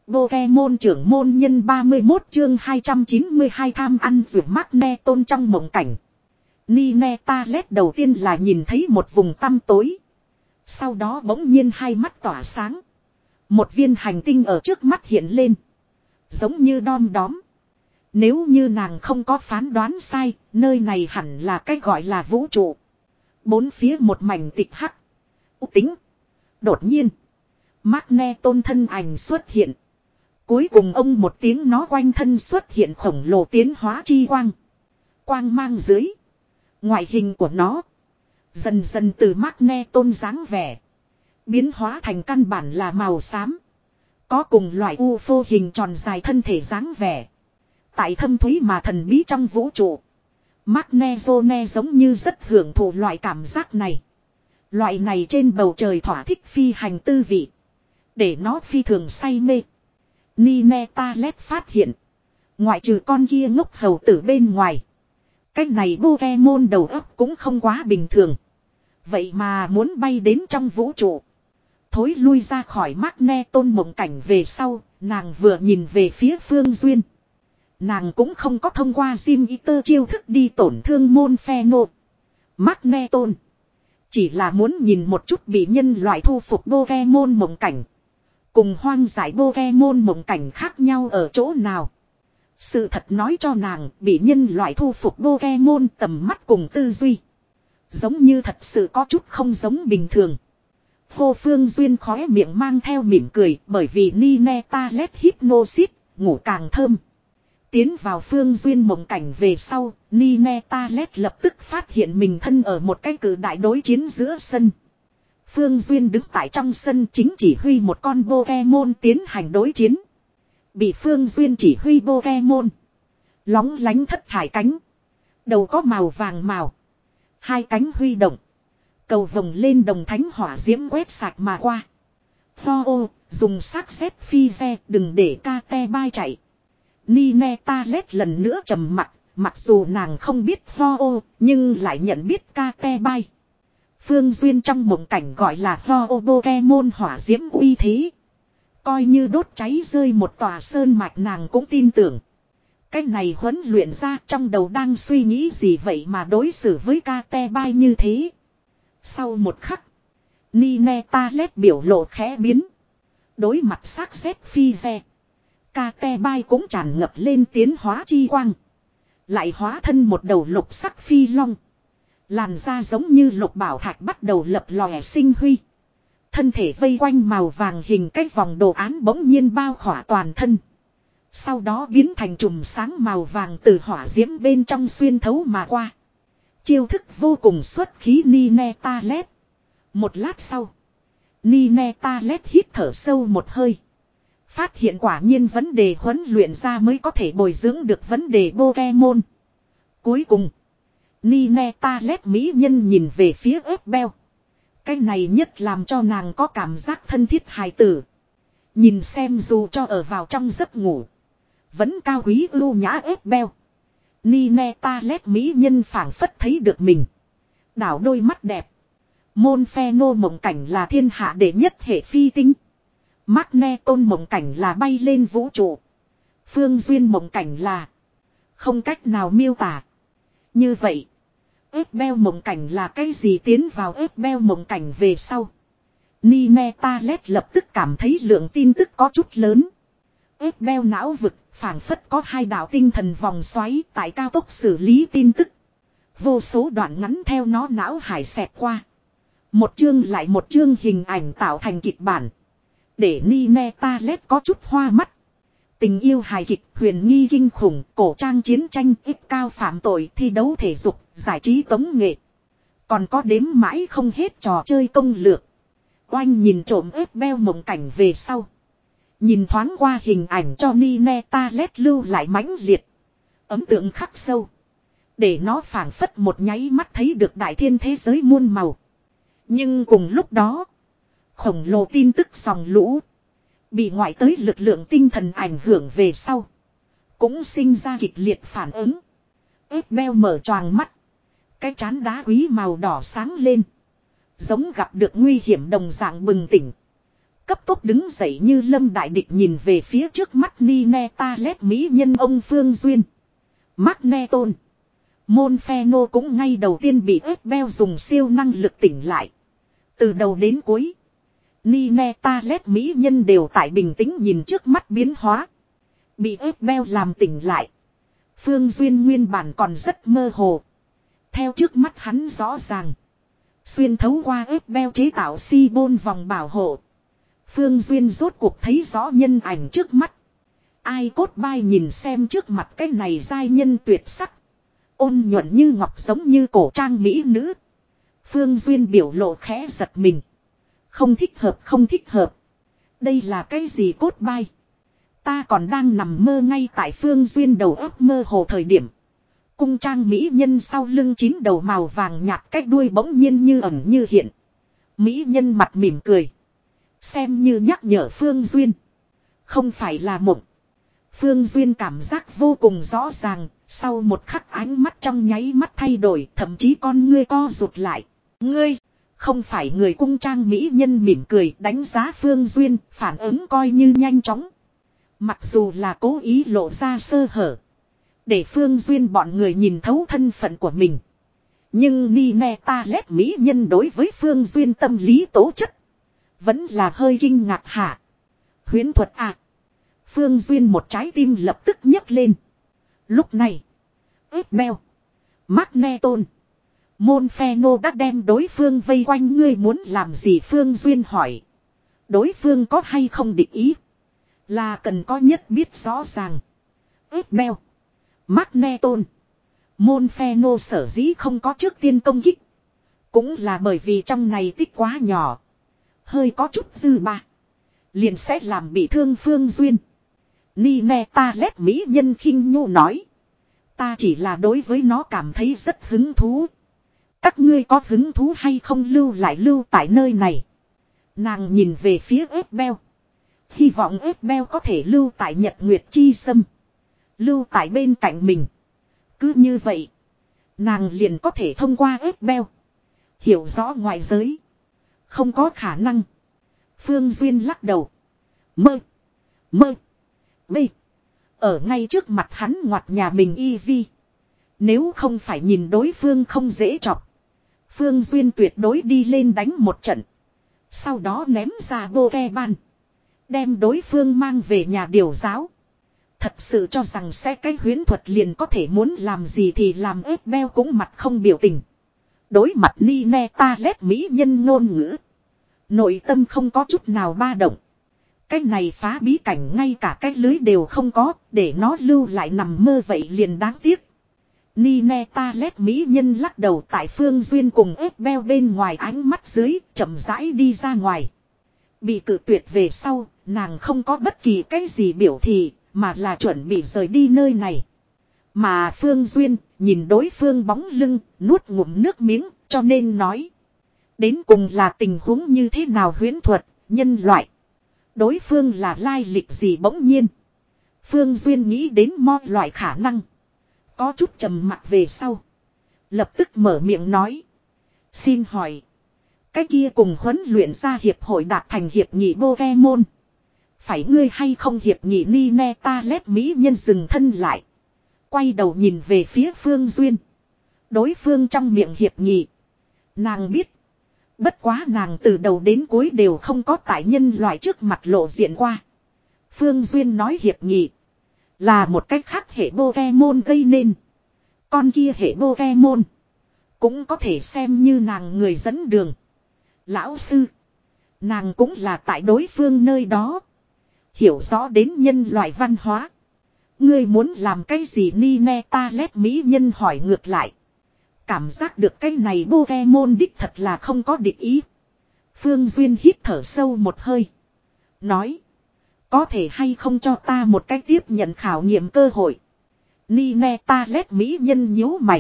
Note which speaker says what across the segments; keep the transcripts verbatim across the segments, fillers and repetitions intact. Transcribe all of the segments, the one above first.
Speaker 1: Pokemon trưởng môn nhân ba mươi mốt chương hai trăm chín mươi hai tham ăn rượu Magneton trong mộng cảnh. Ninetalet đầu tiên là nhìn thấy một vùng tăm tối. Sau đó bỗng nhiên hai mắt tỏa sáng. Một viên hành tinh ở trước mắt hiện lên. Giống như đom đóm. Nếu như nàng không có phán đoán sai, nơi này hẳn là cái gọi là vũ trụ. Bốn phía một mảnh tịch hắc. U tính. Đột nhiên. Magneton thân ảnh xuất hiện. Cuối cùng ông một tiếng nó quanh thân xuất hiện khổng lồ tiến hóa chi quang. Quang mang dưới. Ngoại hình của nó. Dần dần từ Magneton dáng vẻ. Biến hóa thành căn bản là màu xám. Có cùng loại u ép ô hình tròn dài thân thể dáng vẻ. Tại thâm thúy mà thần bí trong vũ trụ. Magnezone giống như rất hưởng thụ loại cảm giác này. Loại này trên bầu trời thỏa thích phi hành tư vị. Để nó phi thường say mê. Ninetalet phát hiện. Ngoại trừ con kia ngốc hầu tử bên ngoài. Cách này Pokemon đầu óc cũng không quá bình thường. Vậy mà muốn bay đến trong vũ trụ. Thối lui ra khỏi Magneton mộng cảnh về sau. Nàng vừa nhìn về phía Phương Duyên. Nàng cũng không có thông qua Jim Eater chiêu thức đi tổn thương môn Pheno. Magneton. Chỉ là muốn nhìn một chút bị nhân loại thu phục Pokemon mộng cảnh. Cùng hoang giải Pokemon mộng cảnh khác nhau ở chỗ nào. Sự thật nói cho nàng bị nhân loại thu phục Pokemon tầm mắt cùng tư duy. Giống như thật sự có chút không giống bình thường. Hồ Phương Duyên khóe miệng mang theo mỉm cười bởi vì Ninetalet Hypnosis ngủ càng thơm. Tiến vào Phương Duyên mộng cảnh về sau, Ninetalet lập tức phát hiện mình thân ở một cái cử đại đối chiến giữa sân. Phương Duyên đứng tại trong sân chính chỉ huy một con Pokemon tiến hành đối chiến. Bị Phương Duyên chỉ huy Pokemon. Lóng lánh thất thải cánh. Đầu có màu vàng màu. Hai cánh huy động. Cầu vồng lên đồng thánh hỏa diễm quét sạch mà qua. Ho ô, dùng xác xếp phi ve đừng để ca te bai chạy. Ninetalet lần nữa trầm mặt, mặc dù nàng không biết ho ô, nhưng lại nhận biết ca te bai. Phương Duyên trong mộng cảnh gọi là ho ô Pokemon hỏa diễm uy thế. Coi như đốt cháy rơi một tòa sơn mạch nàng cũng tin tưởng. Cái này huấn luyện ra trong đầu đang suy nghĩ gì vậy mà đối xử với ca te bai như thế. Sau một khắc, Ninetalet biểu lộ khẽ biến. Đối mặt xác xếp phi ve. Ca te bai cũng tràn ngập lên tiến hóa chi quang. Lại hóa thân một đầu lục sắc phi long. Làn da giống như lục bảo thạch bắt đầu lập lòe sinh huy. Thân thể vây quanh màu vàng hình cách vòng đồ án bỗng nhiên bao khỏa toàn thân. Sau đó biến thành chùm sáng màu vàng từ hỏa diễm bên trong xuyên thấu mà qua. Chiêu thức vô cùng xuất khí Ninetalet. Một lát sau. Ninetalet hít thở sâu một hơi. Phát hiện quả nhiên vấn đề huấn luyện ra mới có thể bồi dưỡng được vấn đề Pokemon. Cuối cùng. Ninetalet mỹ nhân nhìn về phía Earthbell. Cái này nhất làm cho nàng có cảm giác thân thiết hài tử. Nhìn xem dù cho ở vào trong giấc ngủ. Vẫn cao quý ưu nhã Earthbell. Ninetalet mỹ nhân phảng phất thấy được mình. Đảo đôi mắt đẹp. Môn Pheno mộng cảnh là thiên hạ đệ nhất hệ phi tinh. Magneton mộng cảnh là bay lên vũ trụ. Phương Duyên mộng cảnh là không cách nào miêu tả. Như vậy, Earthbell mộng cảnh là cái gì tiến vào Earthbell mộng cảnh về sau? Ninetalet lập tức cảm thấy lượng tin tức có chút lớn. Earthbell não vực phảng phất có hai đạo tinh thần vòng xoáy tại cao tốc xử lý tin tức. Vô số đoạn ngắn theo nó não hải xẹt qua. Một chương lại một chương hình ảnh tạo thành kịch bản. Để Ninetalet có chút hoa mắt. Tình yêu hài kịch, huyền nghi kinh khủng, cổ trang chiến tranh, ít cao phạm tội, thi đấu thể dục, giải trí tống nghệ. Còn có đếm mãi không hết trò chơi công lược. Oanh nhìn trộm Earthbell mộng cảnh về sau. Nhìn thoáng qua hình ảnh cho Ninetalet lưu lại mãnh liệt. Ấn tượng khắc sâu. Để nó phảng phất một nháy mắt thấy được đại thiên thế giới muôn màu. Nhưng cùng lúc đó. Khổng lồ tin tức dòng lũ. Bị ngoại tới lực lượng tinh thần ảnh hưởng về sau. Cũng sinh ra kịch liệt phản ứng. Earthbell mở choàng mắt. Cái trán đá quý màu đỏ sáng lên. Giống gặp được nguy hiểm đồng dạng bừng tỉnh. Cấp tốc đứng dậy như lâm đại địch nhìn về phía trước mắt Nine Talet mỹ nhân ông Phương Duyên. Magneton. Monferno cũng ngay đầu tiên bị Abel dùng siêu năng lực tỉnh lại. Từ đầu đến cuối. Nine Talet mỹ nhân đều tại bình tĩnh nhìn trước mắt biến hóa. Bị Abel làm tỉnh lại. Phương Duyên nguyên bản còn rất mơ hồ. Theo trước mắt hắn rõ ràng. Xuyên thấu qua Abel chế tạo si bôn vòng bảo hộ. Phương Duyên rốt cuộc thấy rõ nhân ảnh trước mắt. Ai cốt bai nhìn xem trước mặt cái này giai nhân tuyệt sắc. Ôn nhuận như ngọc giống như cổ trang mỹ nữ. Phương Duyên biểu lộ khẽ giật mình. Không thích hợp không thích hợp. Đây là cái gì cốt bai? Ta còn đang nằm mơ ngay tại Phương Duyên đầu óc mơ hồ thời điểm. Cung trang mỹ nhân sau lưng chín đầu màu vàng nhạt cái đuôi bỗng nhiên như ẩn như hiện. Mỹ nhân mặt mỉm cười. Xem như nhắc nhở Phương Duyên. Không phải là mộng. Phương Duyên cảm giác vô cùng rõ ràng. Sau một khắc ánh mắt trong nháy mắt thay đổi. Thậm chí con ngươi co rụt lại. Ngươi. Không phải người cung trang mỹ nhân mỉm cười đánh giá Phương Duyên. Phản ứng coi như nhanh chóng. Mặc dù là cố ý lộ ra sơ hở. Để Phương Duyên bọn người nhìn thấu thân phận của mình. Nhưng Nine Talet mỹ nhân đối với Phương Duyên tâm lý tố chất. Vẫn là hơi kinh ngạc hả. Huyễn thuật à. Phương Duyên một trái tim lập tức nhấc lên. Lúc này. Abel. Magneton. Monferno đã đem đối phương vây quanh ngươi muốn làm gì Phương Duyên hỏi. Đối phương có hay không địch ý. Là cần có nhất biết rõ ràng. Abel. Magneton. Monferno sở dĩ không có trước tiên công kích. Cũng là bởi vì trong này tích quá nhỏ. Hơi có chút dư ba. Liền sẽ làm bị thương Phương Duyên. Nine Talet mỹ nhân khinh nhu nói. Ta chỉ là đối với nó cảm thấy rất hứng thú. Các ngươi có hứng thú hay không lưu lại lưu tại nơi này. Nàng nhìn về phía Abel. Hy vọng Abel có thể lưu tại Nhật Nguyệt Chi Sâm. Lưu tại bên cạnh mình. Cứ như vậy. Nàng liền có thể thông qua Abel. Hiểu rõ ngoại giới. Không có khả năng. Phương Duyên lắc đầu. Mơ. Mơ. Bê. Ở ngay trước mặt hắn ngoặt nhà mình y vi. Nếu không phải nhìn đối phương không dễ chọc. Phương Duyên tuyệt đối đi lên đánh một trận. Sau đó ném ra bô ke ban. Đem đối phương mang về nhà điều giáo. Thật sự cho rằng sẽ cái huyễn thuật liền có thể muốn làm gì thì làm Abel cũng mặt không biểu tình. Đối mặt Nine Talet mỹ nhân ngôn ngữ. Nội tâm không có chút nào ba động. Cái này phá bí cảnh ngay cả cái lưới đều không có. Để nó lưu lại nằm mơ vậy liền đáng tiếc. Nine Talet mỹ nhân lắc đầu tại Phương Duyên cùng Abel bên ngoài ánh mắt dưới. Chậm rãi đi ra ngoài. Bị cự tuyệt về sau. Nàng không có bất kỳ cái gì biểu thị. Mà là chuẩn bị rời đi nơi này. Mà Phương Duyên nhìn đối phương bóng lưng. Nuốt ngụm nước miếng cho nên nói. Đến cùng là tình huống như thế nào huyễn thuật, nhân loại. Đối phương là lai lịch gì bỗng nhiên. Phương Duyên nghĩ đến mọi loại khả năng. Có chút trầm mặc về sau. Lập tức mở miệng nói. Xin hỏi. Cái kia cùng huấn luyện ra hiệp hội đạt thành hiệp nghị Pokemon. Phải ngươi hay không hiệp nghị Nine Talet mỹ nhân dừng thân lại. Quay đầu nhìn về phía Phương Duyên. Đối phương trong miệng hiệp nghị. Nàng biết. Bất quá nàng từ đầu đến cuối đều không có tại nhân loại trước mặt lộ diện qua. Phương Duyên nói hiệp nghị. Là một cách khác hệ Pokemon gây nên. Con kia hệ Pokemon. Cũng có thể xem như nàng người dẫn đường. Lão sư. Nàng cũng là tại đối phương nơi đó. Hiểu rõ đến nhân loại văn hóa. Ngươi muốn làm cái gì Nine Talet mỹ nhân hỏi ngược lại. Cảm giác được cái này Pokemon đích thật là không có địch ý. Phương Duyên hít thở sâu một hơi. Nói. Có thể hay không cho ta một cách tiếp nhận khảo nghiệm cơ hội. Nine Talet mỹ nhân nhíu mày.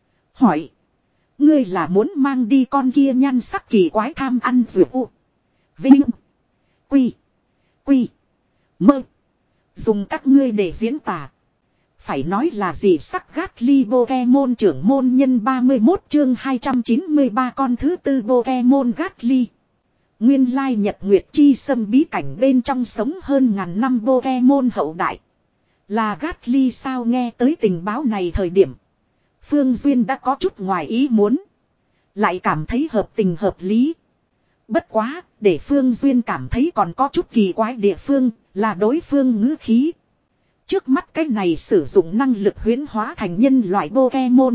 Speaker 1: Hỏi. Ngươi là muốn mang đi con kia nhan sắc kỳ quái tham ăn dược u. Vinh. Quy. Quy. Mơ. Dùng các ngươi để diễn tả. Phải nói là gì sắc gát ly Pokemon trưởng môn nhân ba mươi mốt chương hai trăm chín mươi ba con thứ tư Pokemon gát ly. Nguyên lai Nhật Nguyệt Chi Sâm bí cảnh bên trong sống hơn ngàn năm Pokemon hậu đại. Là Gatly sao, nghe tới tình báo này thời điểm. Phương Duyên đã có chút ngoài ý muốn. Lại cảm thấy hợp tình hợp lý. Bất quá, để Phương Duyên cảm thấy còn có chút kỳ quái địa phương, là đối phương ngữ khí. Trước mắt cái này sử dụng năng lực huyễn hóa thành nhân loại Pokemon.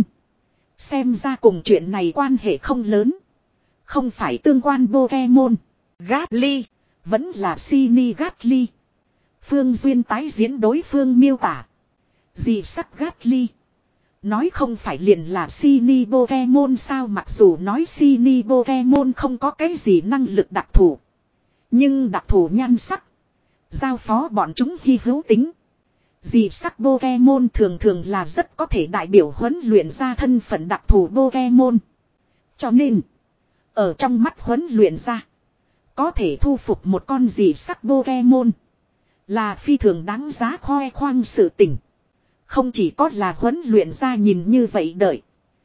Speaker 1: Xem ra cùng chuyện này quan hệ không lớn. Không phải tương quan Pokemon. Gatly, vẫn là Shiny Gatly. Phương Duyên tái diễn đối phương miêu tả. Dị sắc Gatly. Nói không phải liền là Shiny Pokemon sao, mặc dù nói Shiny Pokemon không có cái gì năng lực đặc thù. Nhưng đặc thù nhan sắc. Giao phó bọn chúng hy hữu tính. Dị sắc Pokemon thường thường là rất có thể đại biểu huấn luyện ra thân phận đặc thù Pokemon. Cho nên, ở trong mắt huấn luyện ra, có thể thu phục một con dị sắc Pokemon là phi thường đáng giá khoe khoang sự tình. Không chỉ có là huấn luyện ra nhìn như vậy đợi.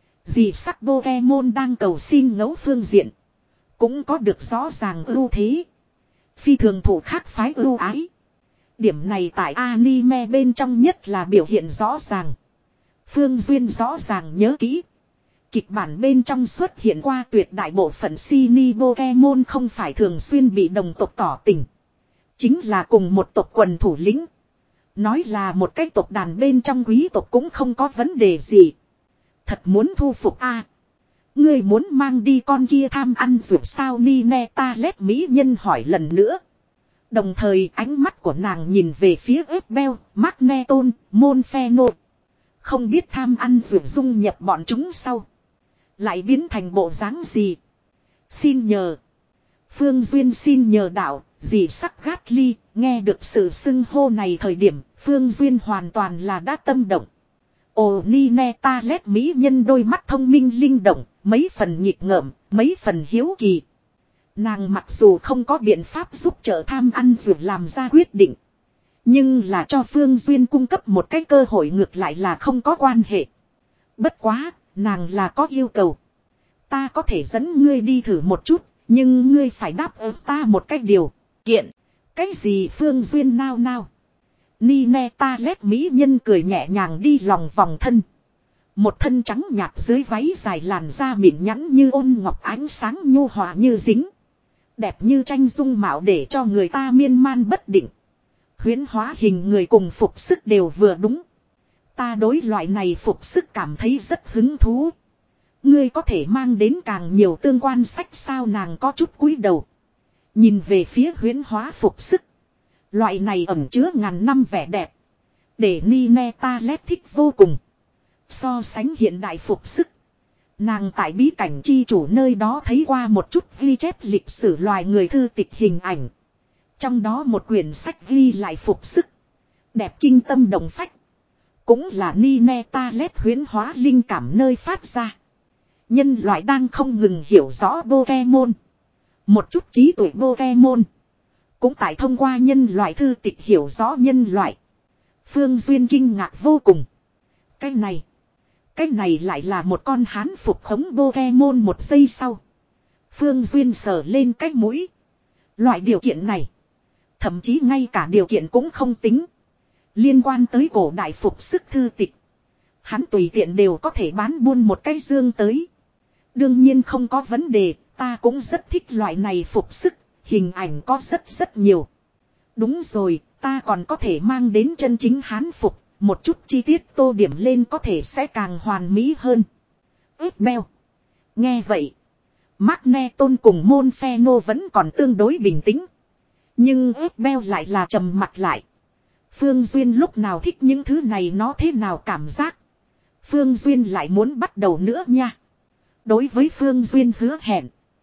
Speaker 1: Dị sắc Pokemon đang cầu xin ngẫu phương diện. Cũng có được rõ ràng ưu thế. Phi thường thủ khác phái ưu ái. Điểm này tại anime bên trong nhất là biểu hiện rõ ràng. Phương Duyên rõ ràng nhớ kỹ. Kịch bản bên trong xuất hiện qua tuyệt đại bộ phận Shiny Pokemon không phải thường xuyên bị đồng tộc tỏ tình. Chính là cùng một tộc quần thủ lĩnh. Nói là một cái tộc đàn bên trong quý tộc cũng không có vấn đề gì. Thật muốn thu phục a à, ngươi muốn mang đi con kia tham ăn ruột sao, Nineta lét mỹ nhân hỏi lần nữa. Đồng thời ánh mắt của nàng nhìn về phía Ebbel, Magneton, Monferno. Không biết tham ăn ruột dung nhập bọn chúng sau. Lại biến thành bộ dáng gì. Xin nhờ. Phương Duyên xin nhờ đạo, dị sắc Gatly, nghe được sự xưng hô này thời điểm, Phương Duyên hoàn toàn là đã tâm động. Ồ, Nineta lét mỹ nhân đôi mắt thông minh linh động, mấy phần nhịp ngợm, mấy phần hiếu kỳ. Nàng mặc dù không có biện pháp giúp trợ tham ăn ruột làm ra quyết định. Nhưng là cho Phương Duyên cung cấp một cái cơ hội ngược lại là không có quan hệ. Bất quá, nàng là có yêu cầu. Ta có thể dẫn ngươi đi thử một chút, nhưng ngươi phải đáp ứng ta một cái điều kiện. Cái gì? Phương Duyên nao nao. Nineta lét mỹ nhân cười nhẹ nhàng đi lòng vòng thân. Một thân trắng nhạt dưới váy dài làn da mịn nhẵn như ôn ngọc, ánh sáng nhu hòa như dính. Đẹp như tranh dung mạo để cho người ta miên man bất định. Huyễn hóa hình người cùng phục sức đều vừa đúng. Ta đối loại này phục sức cảm thấy rất hứng thú. Ngươi có thể mang đến càng nhiều tương quan sách sao? Nàng có chút cúi đầu. Nhìn về phía huyễn hóa phục sức. Loại này ẩn chứa ngàn năm vẻ đẹp. Để Nineta lét thích vô cùng. So sánh hiện đại phục sức. Nàng tại bí cảnh chi chủ nơi đó thấy qua một chút ghi chép lịch sử loài người thư tịch hình ảnh. Trong đó một quyển sách ghi lại phục sức. Đẹp kinh tâm động phách. Cũng là Nineta lét huyễn hóa linh cảm nơi phát ra. Nhân loại đang không ngừng hiểu rõ Pokemon. Một chút trí tuệ Pokemon. Cũng tại thông qua nhân loại thư tịch hiểu rõ nhân loại. Phương Duyên kinh ngạc vô cùng. Cái này. Cái này lại là một con hán phục khống Pokemon. Một giây sau. Phương Duyên sờ lên cái mũi. Loại điều kiện này. Thậm chí ngay cả điều kiện cũng không tính. Liên quan tới cổ đại phục sức thư tịch. Hắn tùy tiện đều có thể bán buôn một cái dương tới. Đương nhiên không có vấn đề. Ta cũng rất thích loại này phục sức. Hình ảnh có rất rất nhiều. Đúng rồi, ta còn có thể mang đến chân chính hán phục. Một chút chi tiết tô điểm lên có thể sẽ càng hoàn mỹ hơn. Ướp beo. Nghe vậy. Magneton cùng Monferno vẫn còn tương đối bình tĩnh. Nhưng ướp beo lại là trầm mặt lại. Phương Duyên lúc nào thích những thứ này nó thế nào cảm giác. Phương Duyên lại muốn bắt đầu nữa nha. Đối với Phương Duyên hứa hẹn.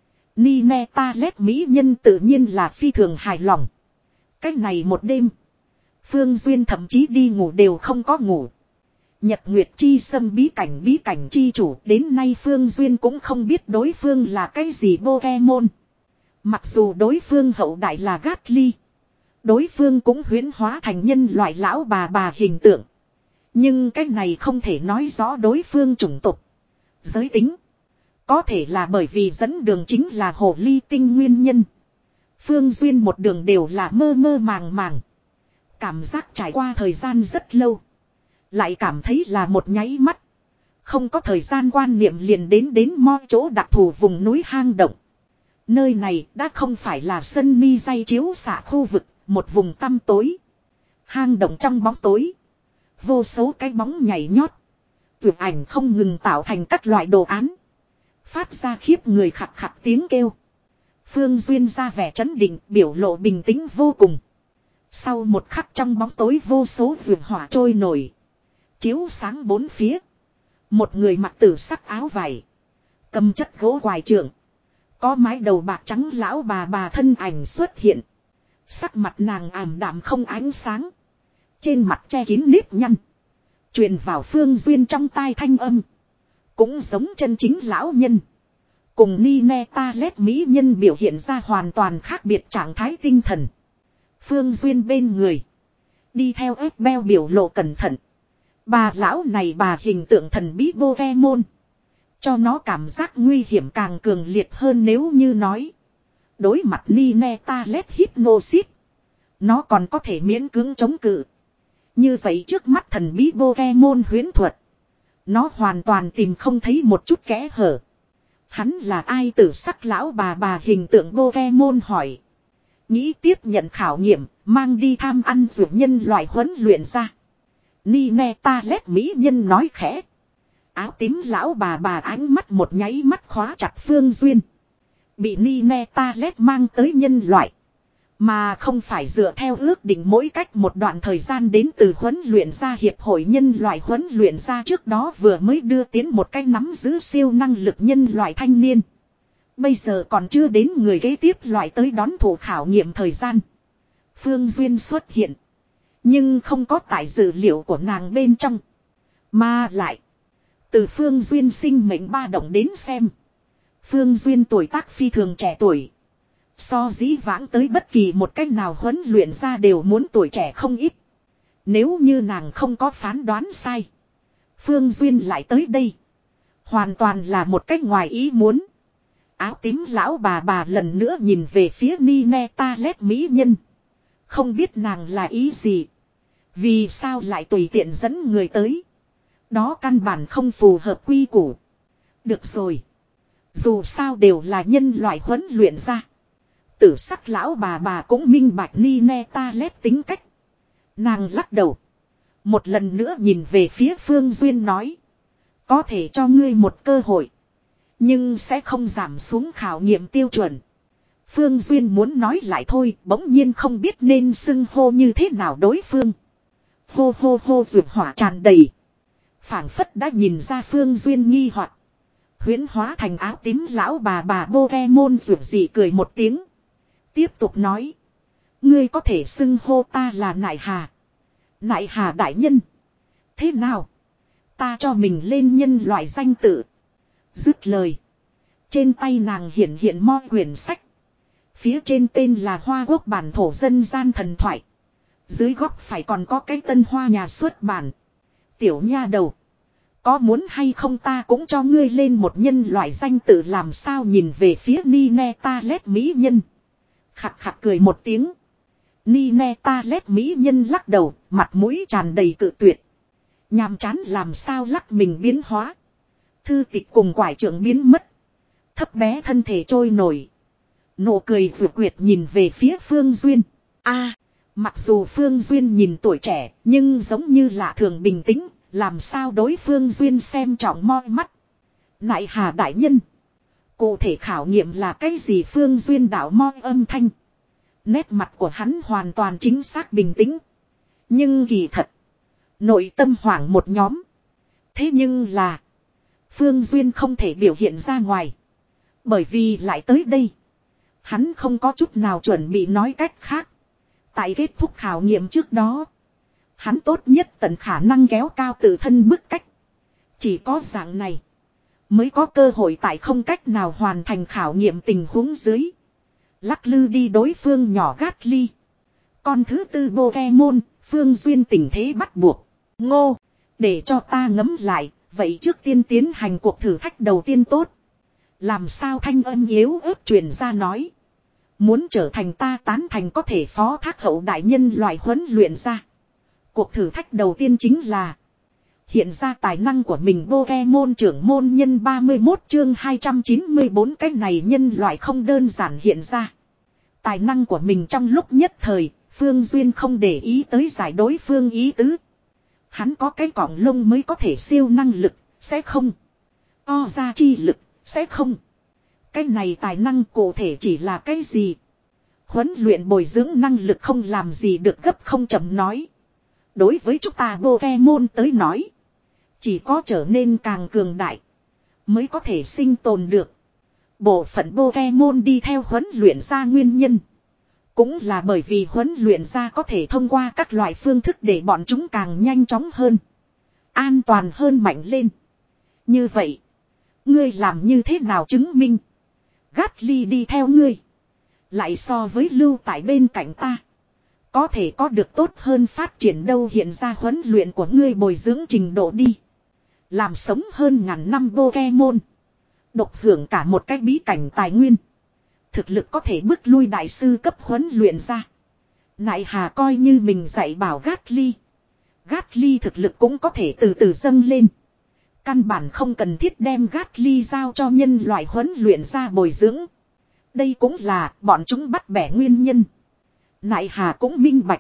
Speaker 1: Nineta lét mỹ nhân tự nhiên là phi thường hài lòng. Cách này một đêm. Phương Duyên thậm chí đi ngủ đều không có ngủ. Nhật Nguyệt Chi Sâm bí cảnh bí cảnh chi chủ đến nay Phương Duyên cũng không biết đối phương là cái gì Pokemon. Mặc dù đối phương hậu đại là Gatly. Đối phương cũng huyễn hóa thành nhân loại lão bà bà hình tượng. Nhưng cái này không thể nói rõ đối phương chủng tộc. Giới tính. Có thể là bởi vì dẫn đường chính là hồ ly tinh nguyên nhân. Phương Duyên một đường đều là mơ mơ màng màng. Cảm giác trải qua thời gian rất lâu. Lại cảm thấy là một nháy mắt. Không có thời gian quan niệm liền đến đến mo chỗ đặc thù vùng núi hang động. Nơi này đã không phải là sân ni dây chiếu xạ khu vực, một vùng tăm tối. Hang động trong bóng tối. Vô số cái bóng nhảy nhót. Vượt ảnh không ngừng tạo thành các loại đồ án. Phát ra khiếp người khặt khặt tiếng kêu. Phương Duyên ra vẻ trấn định, biểu lộ bình tĩnh vô cùng. Sau một khắc trong bóng tối vô số vượt hỏa trôi nổi. Chiếu sáng bốn phía. Một người mặc tử sắc áo vải. Cầm chất gỗ quài trượng. Có mái đầu bạc trắng lão bà bà thân ảnh xuất hiện. Sắc mặt nàng ảm đạm không ánh sáng. Trên mặt che kín nếp nhăn. Truyền vào Phương Duyên trong tai thanh âm. Cũng giống chân chính lão nhân. Cùng Nine Talet mỹ nhân biểu hiện ra hoàn toàn khác biệt trạng thái tinh thần. Phương Duyên bên người. Đi theo ép beo biểu lộ cẩn thận. Bà lão này bà hình tượng thần bí Pokemon. Cho nó cảm giác nguy hiểm càng cường liệt hơn nếu như nói. Đối mặt Nine Talet Hypnosis. Nó còn có thể miễn cưỡng chống cự. Như vậy trước mắt thần bí Pokemon huyễn thuật. Nó hoàn toàn tìm không thấy một chút kẽ hở. Hắn là ai tử sắc lão bà bà hình tượng Pokemon hỏi. Nghĩ tiếp nhận khảo nghiệm, mang đi tham ăn dụ nhân loại huấn luyện ra. Nine Talet mỹ nhân nói khẽ. Áo tím lão bà bà ánh mắt một nháy mắt khóa chặt Phương Duyên. Bị Nine Talet mang tới nhân loại. Mà không phải dựa theo ước định mỗi cách một đoạn thời gian đến từ huấn luyện ra hiệp hội nhân loại huấn luyện ra trước đó vừa mới đưa tiến một cái nắm giữ siêu năng lực nhân loại thanh niên. Bây giờ còn chưa đến người kế tiếp loại tới đón thủ khảo nghiệm thời gian. Phương Duyên xuất hiện. Nhưng không có tại dữ liệu của nàng bên trong. Mà lại. Từ Phương Duyên sinh mệnh ba động đến xem. Phương Duyên tuổi tác phi thường trẻ tuổi. So dĩ vãng tới bất kỳ một cách nào huấn luyện ra đều muốn tuổi trẻ không ít. Nếu như nàng không có phán đoán sai. Phương Duyên lại tới đây. Hoàn toàn là một cách ngoài ý muốn. Áo tím lão bà bà lần nữa nhìn về phía Nine Talet mỹ nhân. Không biết nàng là ý gì. Vì sao lại tùy tiện dẫn người tới. Đó căn bản không phù hợp quy củ. Được rồi. Dù sao đều là nhân loại huấn luyện ra. Tử sắc lão bà bà cũng minh bạch Nine Talet tính cách. Nàng lắc đầu. Một lần nữa nhìn về phía Phương Duyên nói. Có thể cho ngươi một cơ hội. Nhưng sẽ không giảm xuống khảo nghiệm tiêu chuẩn. Phương Duyên muốn nói lại thôi. Bỗng nhiên không biết nên xưng hô như thế nào đối phương. Hô hô hô dược hỏa tràn đầy. Phảng phất đã nhìn ra Phương Duyên nghi hoặc. Huyễn hóa thành áo tím lão bà bà Pokemon dược dị cười một tiếng. Tiếp tục nói. Ngươi có thể xưng hô ta là Nại Hà. Nại Hà đại nhân. Thế nào? Ta cho mình lên nhân loại danh tự. Dứt lời. Trên tay nàng hiện hiện mo quyển sách. Phía trên tên là Hoa Quốc bản thổ dân gian thần thoại. Dưới góc phải còn có cái Tân Hoa nhà xuất bản. Tiểu nha đầu. Có muốn hay không ta cũng cho ngươi lên một nhân loại danh tự làm sao nhìn về phía Nine Talet mỹ nhân. Khặt khặt cười một tiếng. Nine Talet mỹ nhân lắc đầu, mặt mũi tràn đầy cự tuyệt. Nhàm chán làm sao lắc mình biến hóa. Thư tịch cùng quải trưởng biến mất. Thấp bé thân thể trôi nổi. Nụ cười vừa quyệt nhìn về phía Phương Duyên. A, mặc dù Phương Duyên nhìn tuổi trẻ, nhưng giống như lạ thường bình tĩnh, làm sao đối Phương Duyên xem trọng moi mắt. Nại Hà đại nhân. Cụ thể khảo nghiệm là cái gì Phương Duyên đạo moi âm thanh. Nét mặt của hắn hoàn toàn chính xác bình tĩnh. Nhưng kỳ thật. Nội tâm hoảng một nhóm. Thế nhưng là. Phương Duyên không thể biểu hiện ra ngoài. Bởi vì lại tới đây. Hắn không có chút nào chuẩn bị nói cách khác. Tại kết thúc khảo nghiệm trước đó. Hắn tốt nhất tận khả năng kéo cao tự thân bức cách. Chỉ có dạng này. Mới có cơ hội tại không cách nào hoàn thành khảo nghiệm tình huống dưới. Lắc lư đi đối phương nhỏ gát ly. Con thứ tư Pokemon, Phương Duyên tình thế bắt buộc. Ngô, để cho ta ngấm lại, vậy trước tiên tiến hành cuộc thử thách đầu tiên tốt. Làm sao thanh âm yếu ớt truyền ra nói. Muốn trở thành ta tán thành có thể phó thác hậu đại nhân loại huấn luyện ra. Cuộc thử thách đầu tiên chính là hiện ra tài năng của mình. Pokemon trưởng môn nhân ba mươi mốt chương hai trăm chín mươi bốn cái này nhân loại không đơn giản hiện ra tài năng của mình trong lúc nhất thời. Phương Duyên không để ý tới giải đối phương ý tứ. Hắn có cái cọng lông mới có thể siêu năng lực, sẽ không. O ra chi lực, sẽ không. Cái này tài năng cụ thể chỉ là cái gì? Huấn luyện bồi dưỡng năng lực không làm gì được gấp không chậm nói. Đối với chúng ta Pokemon tới nói, chỉ có trở nên càng cường đại mới có thể sinh tồn được. Bộ phận Pokemon đi theo huấn luyện ra nguyên nhân cũng là bởi vì huấn luyện ra có thể thông qua các loại phương thức để bọn chúng càng nhanh chóng hơn, an toàn hơn, mạnh lên. Như vậy, ngươi làm như thế nào chứng minh Gatly đi theo ngươi lại so với lưu tại bên cạnh ta có thể có được tốt hơn phát triển đâu? Hiện ra huấn luyện của ngươi bồi dưỡng trình độ đi. Làm sống hơn ngàn năm Pokemon, độc hưởng cả một cái bí cảnh tài nguyên, thực lực có thể bước lui đại sư cấp huấn luyện ra. Nại Hà coi như mình dạy bảo Gatly, Gatly thực lực cũng có thể từ từ dâng lên. Căn bản không cần thiết đem Gatly giao cho nhân loại huấn luyện ra bồi dưỡng. Đây cũng là bọn chúng bắt bẻ nguyên nhân. Nại Hà cũng minh bạch,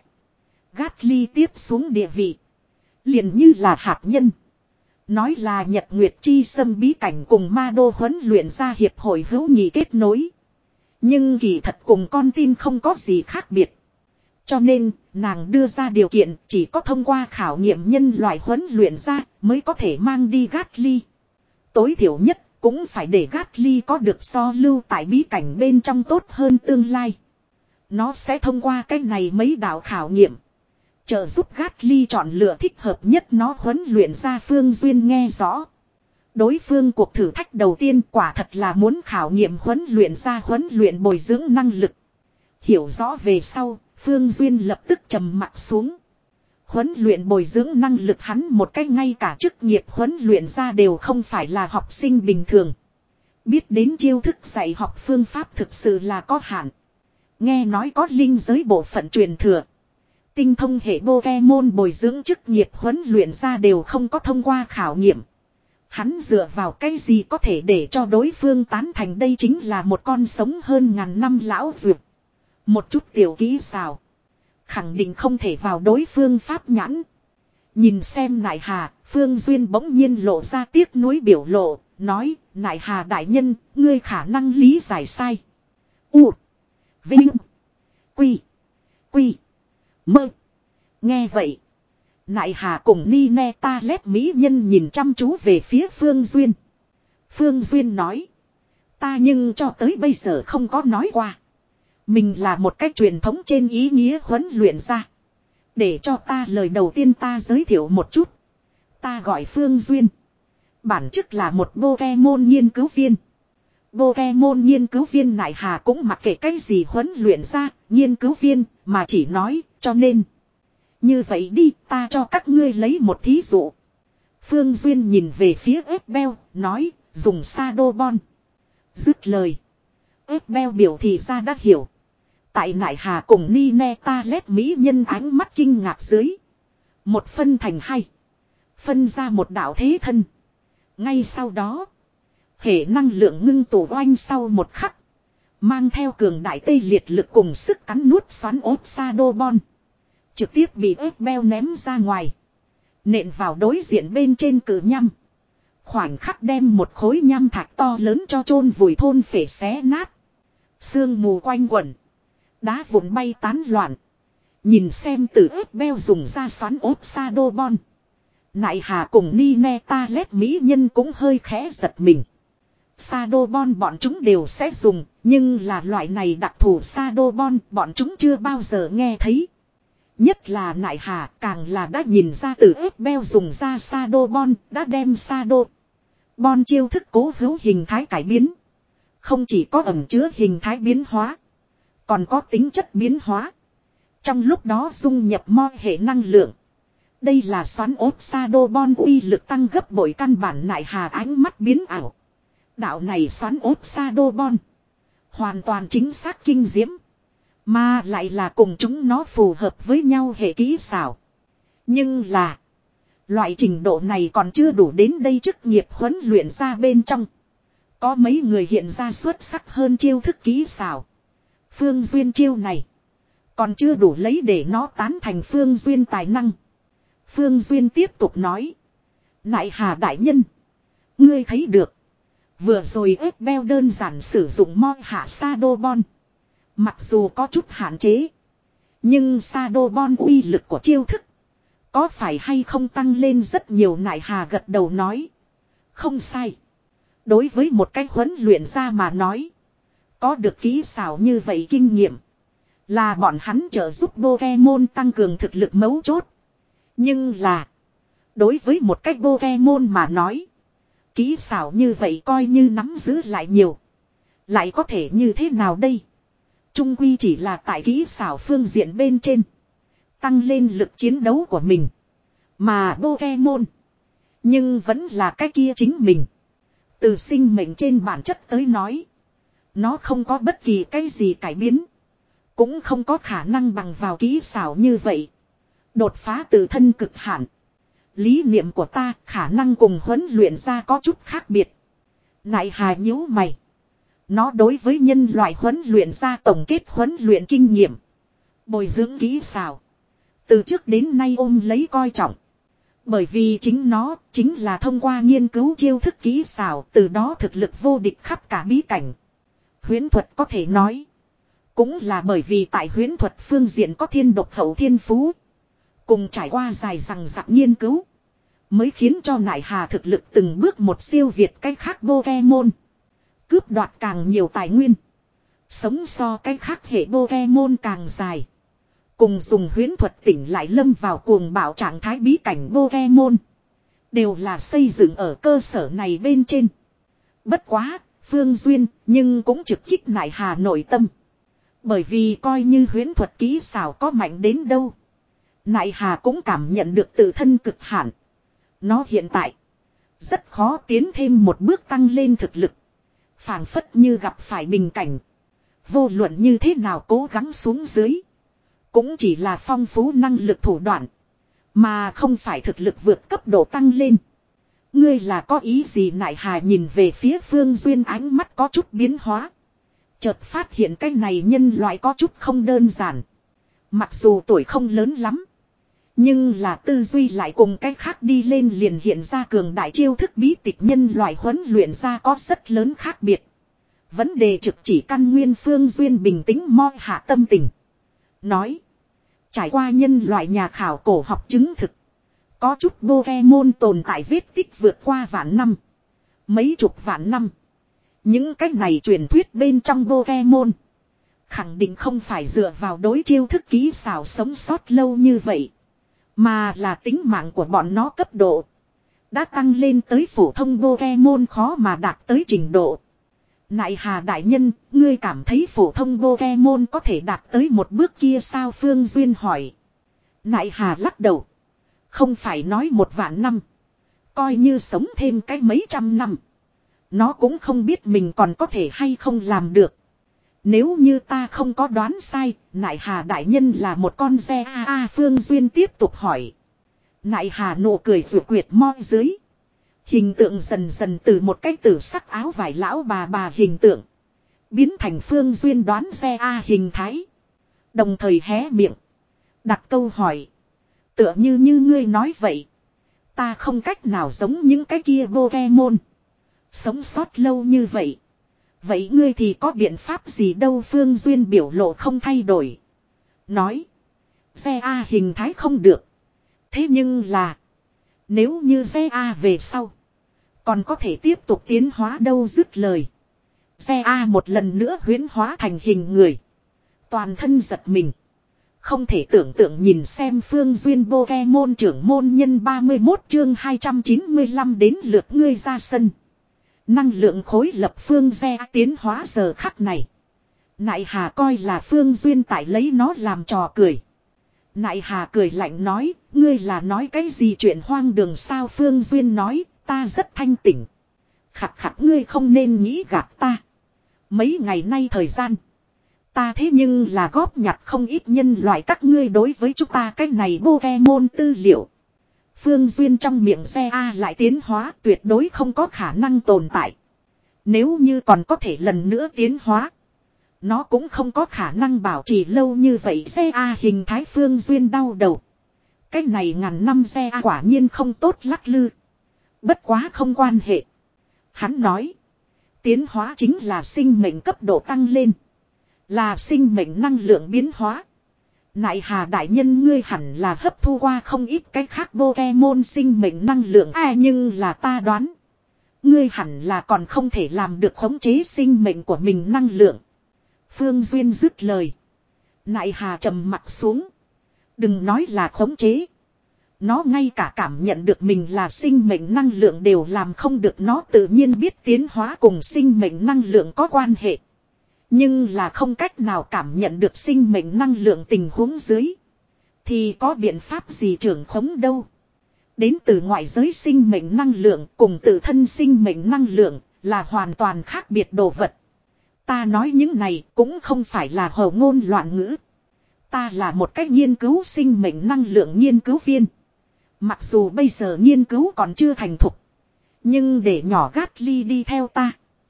Speaker 1: Gatly tiếp xuống địa vị liền như là hạt nhân. Nói là Nhật Nguyệt Chi Sâm bí cảnh cùng Ma Đô huấn luyện ra hiệp hội hữu nghị kết nối, nhưng kỳ thật cùng con tin không có gì khác biệt. Cho nên nàng đưa ra điều kiện chỉ có thông qua khảo nghiệm nhân loại huấn luyện ra mới có thể mang đi Gatly. Tối thiểu nhất cũng phải để Gatly có được so lưu tại bí cảnh bên trong tốt hơn tương lai. Nó sẽ thông qua cái này mấy đạo khảo nghiệm, trợ giúp Gatly chọn lựa thích hợp nhất nó huấn luyện ra. Phương Duyên nghe rõ. Đối phương cuộc thử thách đầu tiên quả thật là muốn khảo nghiệm huấn luyện ra huấn luyện bồi dưỡng năng lực. Hiểu rõ về sau, Phương Duyên lập tức trầm mặt xuống. Huấn luyện bồi dưỡng năng lực hắn một cách ngay cả chức nghiệp huấn luyện ra đều không phải là học sinh bình thường. Biết đến chiêu thức dạy học phương pháp thực sự là có hạn. Nghe nói có linh giới bộ phận truyền thừa, tinh thông hệ Pokemon bồi dưỡng chức nghiệp huấn luyện ra đều không có thông qua khảo nghiệm. Hắn dựa vào cái gì có thể để cho đối phương tán thành? Đây chính là một con sống hơn ngàn năm lão dược. Một chút tiểu kỹ xào, khẳng định không thể vào đối phương pháp nhãn. Nhìn xem Nại Hà, Phương Duyên bỗng nhiên lộ ra tiếc nuối biểu lộ, nói: Nại Hà đại nhân, ngươi khả năng lý giải sai. U Vinh Quy Quy Mơ. Nghe vậy, Nại Hà cùng Ni Ne Ta Lét mỹ nhân nhìn chăm chú về phía Phương Duyên. Phương Duyên nói: ta nhưng cho tới bây giờ không có nói qua mình là một cách truyền thống trên ý nghĩa huấn luyện ra. Để cho ta lời đầu tiên ta giới thiệu một chút. Ta gọi Phương Duyên, bản chức là một Pokemon nghiên cứu viên. Pokemon nghiên cứu viên. Nại Hà cũng mặc kệ cái gì huấn luyện ra, nghiên cứu viên, mà chỉ nói, cho nên. Như vậy đi, ta cho các ngươi lấy một thí dụ. Phương Duyên nhìn về phía Epbel, nói, dùng Shadow Ball. Dứt lời, Epbel biểu thị ra đã hiểu. Tại Nại Hà cùng Ni Ne Ta Lét mỹ nhân ánh mắt kinh ngạc dưới, một phân thành hai, phân ra một đạo thế thân. Ngay sau đó, hệ năng lượng ngưng tụ oanh sau một khắc, mang theo cường đại tê liệt lực cùng sức cắn nuốt xoắn ốp Shadow Ball, trực tiếp bị Epbel ném ra ngoài, nện vào đối diện bên trên cử nhăm. Khoảnh khắc đem một khối nham thạch to lớn cho chôn vùi thôn phệ xé nát. Sương mù quanh quẩn, đá vụn bay tán loạn. Nhìn xem từ Epbel dùng ra xoắn ốp Shadow Ball, Nại Hà cùng Ni Ne Ta Lét mỹ nhân cũng hơi khẽ giật mình. Shadow Ball bọn chúng đều sẽ dùng, nhưng là loại này đặc thù Shadow Ball bọn chúng chưa bao giờ nghe thấy. Nhất là Nại Hà càng là đã nhìn ra từ Epbel dùng ra Shadow Ball đã đem Shadow Ball chiêu thức cố hữu hình thái cải biến. Không chỉ có ẩn chứa hình thái biến hóa, còn có tính chất biến hóa. Trong lúc đó dung nhập mo hệ năng lượng. Đây là xoắn ốp Shadow Ball uy lực tăng gấp bội. Căn bản Nại Hà ánh mắt biến ảo. Đạo này xoắn ốp Shadow Ball Hoàn toàn chính xác kinh diễm. Mà lại là cùng chúng nó phù hợp với nhau hệ kỹ xảo. Nhưng là. Loại trình độ này còn chưa đủ đến đây chức nghiệp huấn luyện ra bên trong. Có mấy người hiện ra xuất sắc hơn chiêu thức kỹ xảo. Phương Duyên chiêu này. Còn chưa đủ lấy để nó tán thành Phương Duyên tài năng. Phương Duyên tiếp tục nói. Nại Hà đại nhân. Ngươi thấy được. Vừa rồi ép beo đơn giản sử dụng moi hạ Shadowbone. Mặc dù có chút hạn chế. Nhưng Shadowbone uy lực của chiêu thức. Có phải hay không tăng lên rất nhiều. Nại Hà gật đầu nói. Không sai. Đối với một cách huấn luyện ra mà nói. Có được kỹ xảo như vậy kinh nghiệm. Là bọn hắn trợ giúp Pokemon tăng cường thực lực mấu chốt. Nhưng là. Đối với một cách Pokemon mà nói. Kỹ xảo như vậy coi như nắm giữ lại nhiều. Lại có thể như thế nào đây? Trung quy chỉ là tại kỹ xảo phương diện bên trên. Tăng lên lực chiến đấu của mình. Mà Pokemon. Nhưng vẫn là cái kia chính mình. Từ sinh mệnh trên bản chất tới nói. Nó không có bất kỳ cái gì cải biến. Cũng không có khả năng bằng vào kỹ xảo như vậy. Đột phá tự thân cực hạn. Lý niệm của ta khả năng cùng huấn luyện ra có chút khác biệt. Nại Hà nhíu mày. Nó đối với nhân loại huấn luyện ra tổng kết huấn luyện kinh nghiệm. Bồi dưỡng kỹ xảo. Từ trước đến nay ôm lấy coi trọng. Bởi vì chính nó chính là thông qua nghiên cứu chiêu thức kỹ xảo. Từ đó thực lực vô địch khắp cả bí cảnh. Huyễn thuật có thể nói. Cũng là bởi vì tại huyễn thuật phương diện có thiên độc hậu thiên phú. Cùng trải qua dài rằng dặc nghiên cứu. Mới khiến cho Nại Hà thực lực từng bước một siêu việt cái khác Pokemon. Cướp đoạt càng nhiều tài nguyên. Sống so cái khác hệ Pokemon càng dài. Cùng dùng huyễn thuật tỉnh lại lâm vào cuồng bạo trạng thái bí cảnh Pokemon. Đều là xây dựng ở cơ sở này bên trên. Bất quá, Phương Duyên, nhưng cũng trực kích Nại Hà nội tâm. Bởi vì coi như huyễn thuật kỹ xảo có mạnh đến đâu. Nại Hà cũng cảm nhận được tự thân cực hạn. Nó hiện tại rất khó tiến thêm một bước tăng lên thực lực. Phảng phất như gặp phải bình cảnh. Vô luận như thế nào cố gắng xuống dưới. Cũng chỉ là phong phú năng lực thủ đoạn. Mà không phải thực lực vượt cấp độ tăng lên. Ngươi là có ý gì? Nại Hà nhìn về phía Phương Duyên, ánh mắt có chút biến hóa. Chợt phát hiện cái này nhân loại có chút không đơn giản. Mặc dù tuổi không lớn lắm. Nhưng là tư duy lại cùng cái khác đi lên liền hiện ra cường đại chiêu thức bí tịch nhân loại huấn luyện ra có rất lớn khác biệt. Vấn đề trực chỉ căn nguyên. Phương Duyên bình tĩnh moi hạ tâm tình. Nói. Trải qua nhân loại nhà khảo cổ học chứng thực. Có chút Pokemon tồn tại vết tích vượt qua vạn năm. Mấy chục vạn năm. Những cách này truyền thuyết bên trong Pokemon. Khẳng định không phải dựa vào đối chiêu thức kỹ xảo sống sót lâu như vậy. Mà là tính mạng của bọn nó cấp độ. Đã tăng lên tới phổ thông Pokemon khó mà đạt tới trình độ. Nại Hà đại nhân, ngươi cảm thấy phổ thông Pokemon có thể đạt tới một bước kia sao? Phương Duyên hỏi. Nại Hà lắc đầu. Không phải nói một vạn năm. Coi như sống thêm cái mấy trăm năm. Nó cũng không biết mình còn có thể hay không làm được. Nếu như ta không có đoán sai, Nại Hà đại nhân là một con xe a a. Phương Duyên tiếp tục hỏi. Nại Hà nụ cười vừa quyệt moi dưới. Hình tượng dần dần từ một cái tử sắc áo vải lão bà bà hình tượng. Biến thành Phương Duyên đoán xe a hình thái. Đồng thời hé miệng. Đặt câu hỏi. Tựa như như ngươi nói vậy. Ta không cách nào giống những cái kia Pokemon. Sống sót lâu như vậy. Vậy ngươi thì có biện pháp gì đâu? Phương Duyên biểu lộ không thay đổi. Nói. Xe A hình thái không được. Thế nhưng là. Nếu như xe A về sau. Còn có thể tiếp tục tiến hóa đâu? Dứt lời. Xe A một lần nữa huyễn hóa thành hình người. Toàn thân giật mình. Không thể tưởng tượng nhìn xem Phương Duyên. Pokemon trưởng môn nhân ba mươi mốt chương hai trăm chín mươi lăm đến lượt ngươi ra sân. Năng lượng khối lập Phương Xe tiến hóa giờ khắc này. Nại Hà coi là Phương Duyên tại lấy nó làm trò cười. Nại Hà cười lạnh nói, ngươi là nói cái gì chuyện hoang đường sao? Phương Duyên nói, ta rất thanh tỉnh. Khặt khặt ngươi không nên nghĩ gạt ta. Mấy ngày nay thời gian. Ta thế nhưng là góp nhặt không ít nhân loại các ngươi đối với chúng ta cái này Pokemon tư liệu. Phương Duyên trong miệng xe A lại tiến hóa tuyệt đối không có khả năng tồn tại. Nếu như còn có thể lần nữa tiến hóa. Nó cũng không có khả năng bảo trì lâu như vậy xe A hình thái Phương Duyên đau đầu. Cái này ngàn năm xe A quả nhiên không tốt lắc lư. Bất quá không quan hệ. Hắn nói. Tiến hóa chính là sinh mệnh cấp độ tăng lên. Là sinh mệnh năng lượng biến hóa. Nại hà đại nhân ngươi hẳn là hấp thu qua không ít cái khác Pokemon sinh mệnh năng lượng. À nhưng là ta đoán. Ngươi hẳn là còn không thể làm được khống chế sinh mệnh của mình năng lượng. Phương Duyên dứt lời. Nại hà trầm mặt xuống. Đừng nói là khống chế. Nó ngay cả cảm nhận được mình là sinh mệnh năng lượng đều làm không được. Nó tự nhiên biết tiến hóa cùng sinh mệnh năng lượng có quan hệ. Nhưng là không cách nào cảm nhận được sinh mệnh năng lượng tình huống dưới. Thì có biện pháp gì trưởng khống đâu. Đến từ ngoại giới sinh mệnh năng lượng cùng tự thân sinh mệnh năng lượng là hoàn toàn khác biệt đồ vật. Ta nói những này cũng không phải là hầu ngôn loạn ngữ. Ta là một cách nghiên cứu sinh mệnh năng lượng nghiên cứu viên. Mặc dù bây giờ nghiên cứu còn chưa thành thục. Nhưng để nhỏ Gatly đi theo ta.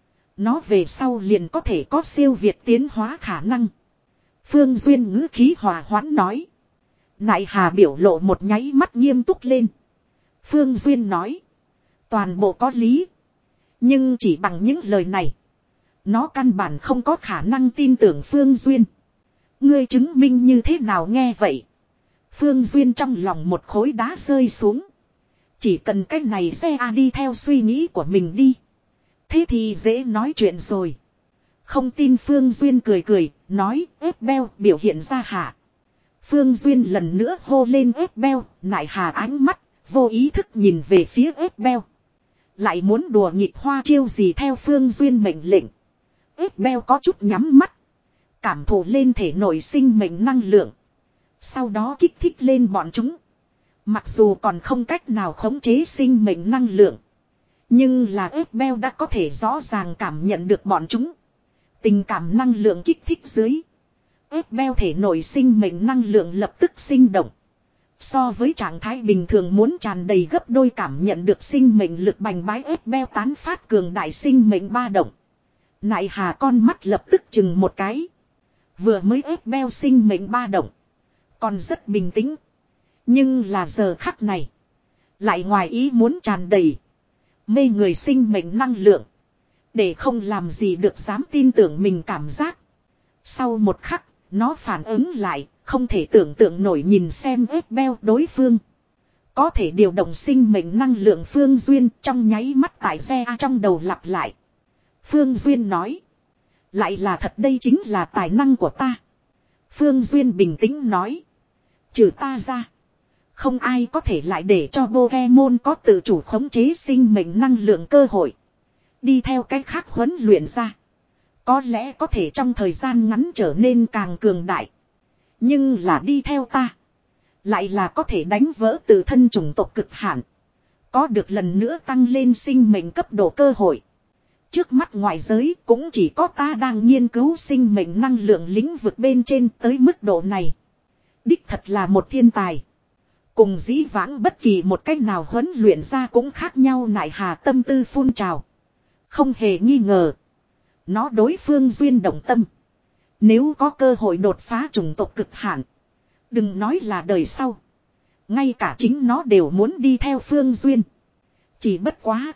Speaker 1: Nó về sau liền có thể có siêu việt tiến hóa khả năng. Phương Duyên ngữ khí hòa hoãn nói. Nại hà biểu lộ một nháy mắt nghiêm túc lên. Phương Duyên nói. Toàn bộ có lý. Nhưng chỉ bằng những lời này. Nó căn bản không có khả năng tin tưởng Phương Duyên. Ngươi chứng minh như thế nào nghe vậy? Phương Duyên trong lòng một khối đá rơi xuống. Chỉ cần cách này xe A đi theo suy nghĩ của mình đi. Thế thì dễ nói chuyện rồi. Không tin Phương Duyên cười cười, nói ép beo biểu hiện ra hả. Phương Duyên lần nữa hô lên ép beo, nại hà ánh mắt, vô ý thức nhìn về phía ép beo. Lại muốn đùa nghịch hoa chiêu gì theo Phương Duyên mệnh lệnh. Ép beo có chút nhắm mắt. Cảm thụ lên thể nội sinh mệnh năng lượng. Sau đó kích thích lên bọn chúng. Mặc dù còn không cách nào khống chế sinh mệnh năng lượng. Nhưng là ép beo đã có thể rõ ràng cảm nhận được bọn chúng. Tình cảm năng lượng kích thích dưới. Ép beo thể nội sinh mệnh năng lượng lập tức sinh động. So với trạng thái bình thường muốn tràn đầy gấp đôi cảm nhận được sinh mệnh lực bành bái ép beo tán phát cường đại sinh mệnh ba động. Nại hà con mắt lập tức chừng một cái. Vừa mới ép beo sinh mệnh ba động. Còn rất bình tĩnh. Nhưng là giờ khắc này. Lại ngoài ý muốn tràn đầy. Mê người sinh mệnh năng lượng. Để không làm gì được dám tin tưởng mình cảm giác. Sau một khắc, nó phản ứng lại, không thể tưởng tượng nổi nhìn xem ép beo đối phương. Có thể điều động sinh mệnh năng lượng Phương Duyên trong nháy mắt tại xe A trong đầu lặp lại. Phương Duyên nói. Lại là thật đây chính là tài năng của ta. Phương Duyên bình tĩnh nói. Trừ ta ra. Không ai có thể lại để cho Pokemon có tự chủ khống chế sinh mệnh năng lượng cơ hội. Đi theo cách khác huấn luyện ra. Có lẽ có thể trong thời gian ngắn trở nên càng cường đại. Nhưng là đi theo ta. Lại là có thể đánh vỡ tự thân chủng tộc cực hạn. Có được lần nữa tăng lên sinh mệnh cấp độ cơ hội. Trước mắt ngoại giới cũng chỉ có ta đang nghiên cứu sinh mệnh năng lượng lĩnh vực bên trên tới mức độ này. Đích thật là một thiên tài. Cùng dĩ vãng bất kỳ một cách nào huấn luyện ra cũng khác nhau nại hà tâm tư phun trào. Không hề nghi ngờ. Nó đối Phương Duyên động tâm. Nếu có cơ hội đột phá chủng tộc cực hạn. Đừng nói là đời sau. Ngay cả chính nó đều muốn đi theo Phương Duyên. Chỉ bất quá.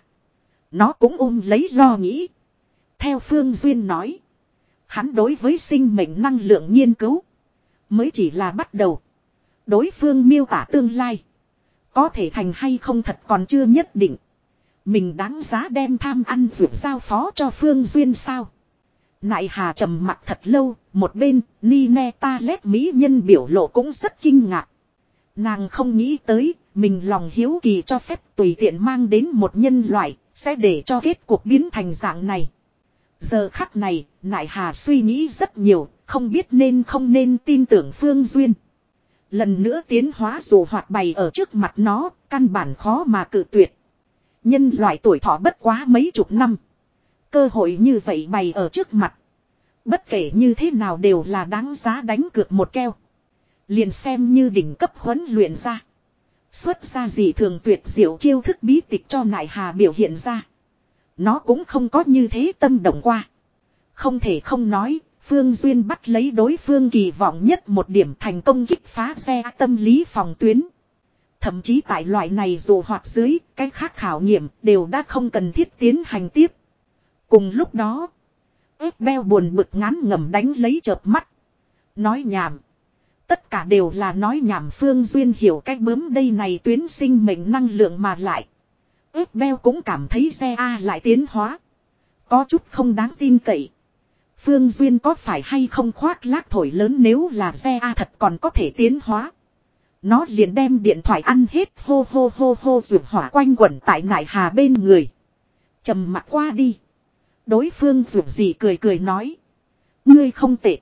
Speaker 1: Nó cũng ôm lấy lo nghĩ. Theo Phương Duyên nói. Hắn đối với sinh mệnh năng lượng nghiên cứu. Mới chỉ là bắt đầu. Đối phương miêu tả tương lai. Có thể thành hay không thật còn chưa nhất định. Mình đáng giá đem tham ăn vượt giao phó cho Phương Duyên sao. Nại hà trầm mặt thật lâu. Một bên Nine Talet mỹ nhân biểu lộ cũng rất kinh ngạc. Nàng không nghĩ tới. Mình lòng hiếu kỳ cho phép tùy tiện mang đến một nhân loại. Sẽ để cho kết cuộc biến thành dạng này. Giờ khắc này Nại hà suy nghĩ rất nhiều. Không biết nên không nên tin tưởng Phương Duyên. Lần nữa tiến hóa dù hoạt bày ở trước mặt nó, căn bản khó mà cự tuyệt. Nhân loại tuổi thọ bất quá mấy chục năm. Cơ hội như vậy bày ở trước mặt. Bất kể như thế nào đều là đáng giá đánh cược một keo. Liền xem như đỉnh cấp huấn luyện ra. Xuất ra gì thường tuyệt diệu chiêu thức bí tịch cho Nại Hà biểu hiện ra. Nó cũng không có như thế tâm động qua. Không thể không nói, Phương Duyên bắt lấy đối phương kỳ vọng nhất một điểm thành công kích phá xe tâm lý phòng tuyến. Thậm chí tại loại này dù hoặc dưới, cái khác khảo nghiệm đều đã không cần thiết tiến hành tiếp. Cùng lúc đó, ép beo buồn bực ngán ngẩm đánh lấy chợp mắt. Nói nhảm. Tất cả đều là nói nhảm. Phương Duyên hiểu cách bướm đây này tuyến sinh mệnh năng lượng mà lại. Ép beo cũng cảm thấy xe A lại tiến hóa. Có chút không đáng tin cậy. Phương Duyên có phải hay không khoác lác thổi lớn nếu là xe A thật còn có thể tiến hóa. Nó liền đem điện thoại ăn hết hô hô hô hô rượu hỏa quanh quẩn tại Nại Hà bên người. Trầm mặt qua đi. Đối phương rượu gì cười cười nói. Ngươi không tệ.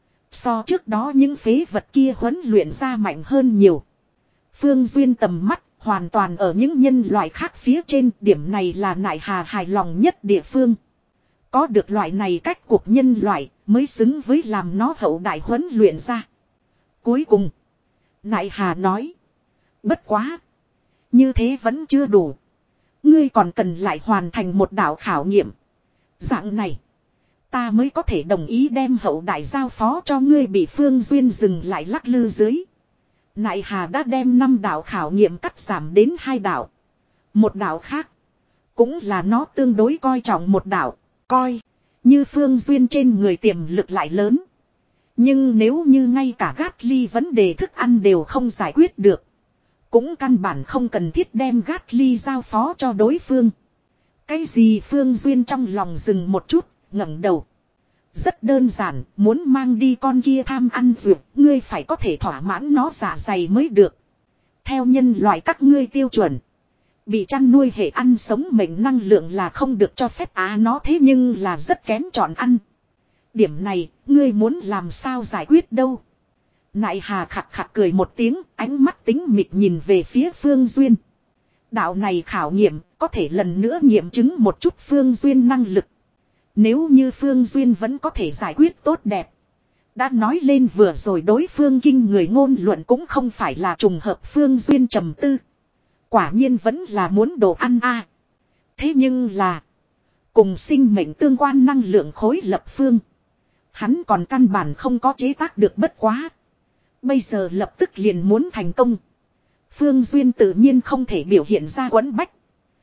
Speaker 1: So trước đó những phế vật kia huấn luyện ra mạnh hơn nhiều. Phương Duyên tầm mắt hoàn toàn ở những nhân loại khác phía trên. Điểm này là Nại Hà hài lòng nhất địa phương. Có được loại này cách cuộc nhân loại mới xứng với làm nó hậu đại huấn luyện ra. Cuối cùng, Nại Hà nói. Bất quá. Như thế vẫn chưa đủ. Ngươi còn cần lại hoàn thành một đạo khảo nghiệm. Dạng này. Ta mới có thể đồng ý đem hậu đại giao phó cho ngươi. Bị Phương Duyên dừng lại lắc lư dưới. Nại Hà đã đem năm đạo khảo nghiệm cắt giảm đến hai đạo. Một đạo khác. Cũng là nó tương đối coi trọng một đạo. Coi. Như Phương Duyên trên người tiềm lực lại lớn. Nhưng nếu như ngay cả gát ly vấn đề thức ăn đều không giải quyết được. Cũng căn bản không cần thiết đem gát ly giao phó cho đối phương. Cái gì Phương Duyên trong lòng dừng một chút, ngẩng đầu. Rất đơn giản, muốn mang đi con kia tham ăn dược, ngươi phải có thể thỏa mãn nó dạ dày mới được. Theo nhân loại các ngươi tiêu chuẩn. Bị chăn nuôi hệ ăn sống mệnh năng lượng là không được cho phép á à, nó thế nhưng là rất kén chọn ăn. Điểm này, ngươi muốn làm sao giải quyết đâu. Nại Hà khặt khặt cười một tiếng, ánh mắt tính mịt nhìn về phía Phương Duyên. Đạo này khảo nghiệm, có thể lần nữa nghiệm chứng một chút Phương Duyên năng lực. Nếu như Phương Duyên vẫn có thể giải quyết tốt đẹp. Đã nói lên vừa rồi đối phương kinh người ngôn luận cũng không phải là trùng hợp. Phương Duyên trầm tư. Quả nhiên vẫn là muốn đồ ăn a. À. Thế nhưng là. Cùng sinh mệnh tương quan năng lượng khối lập phương. Hắn còn căn bản không có chế tác được bất quá. Bây giờ lập tức liền muốn thành công. Phương Duyên tự nhiên không thể biểu hiện ra quẫn bách.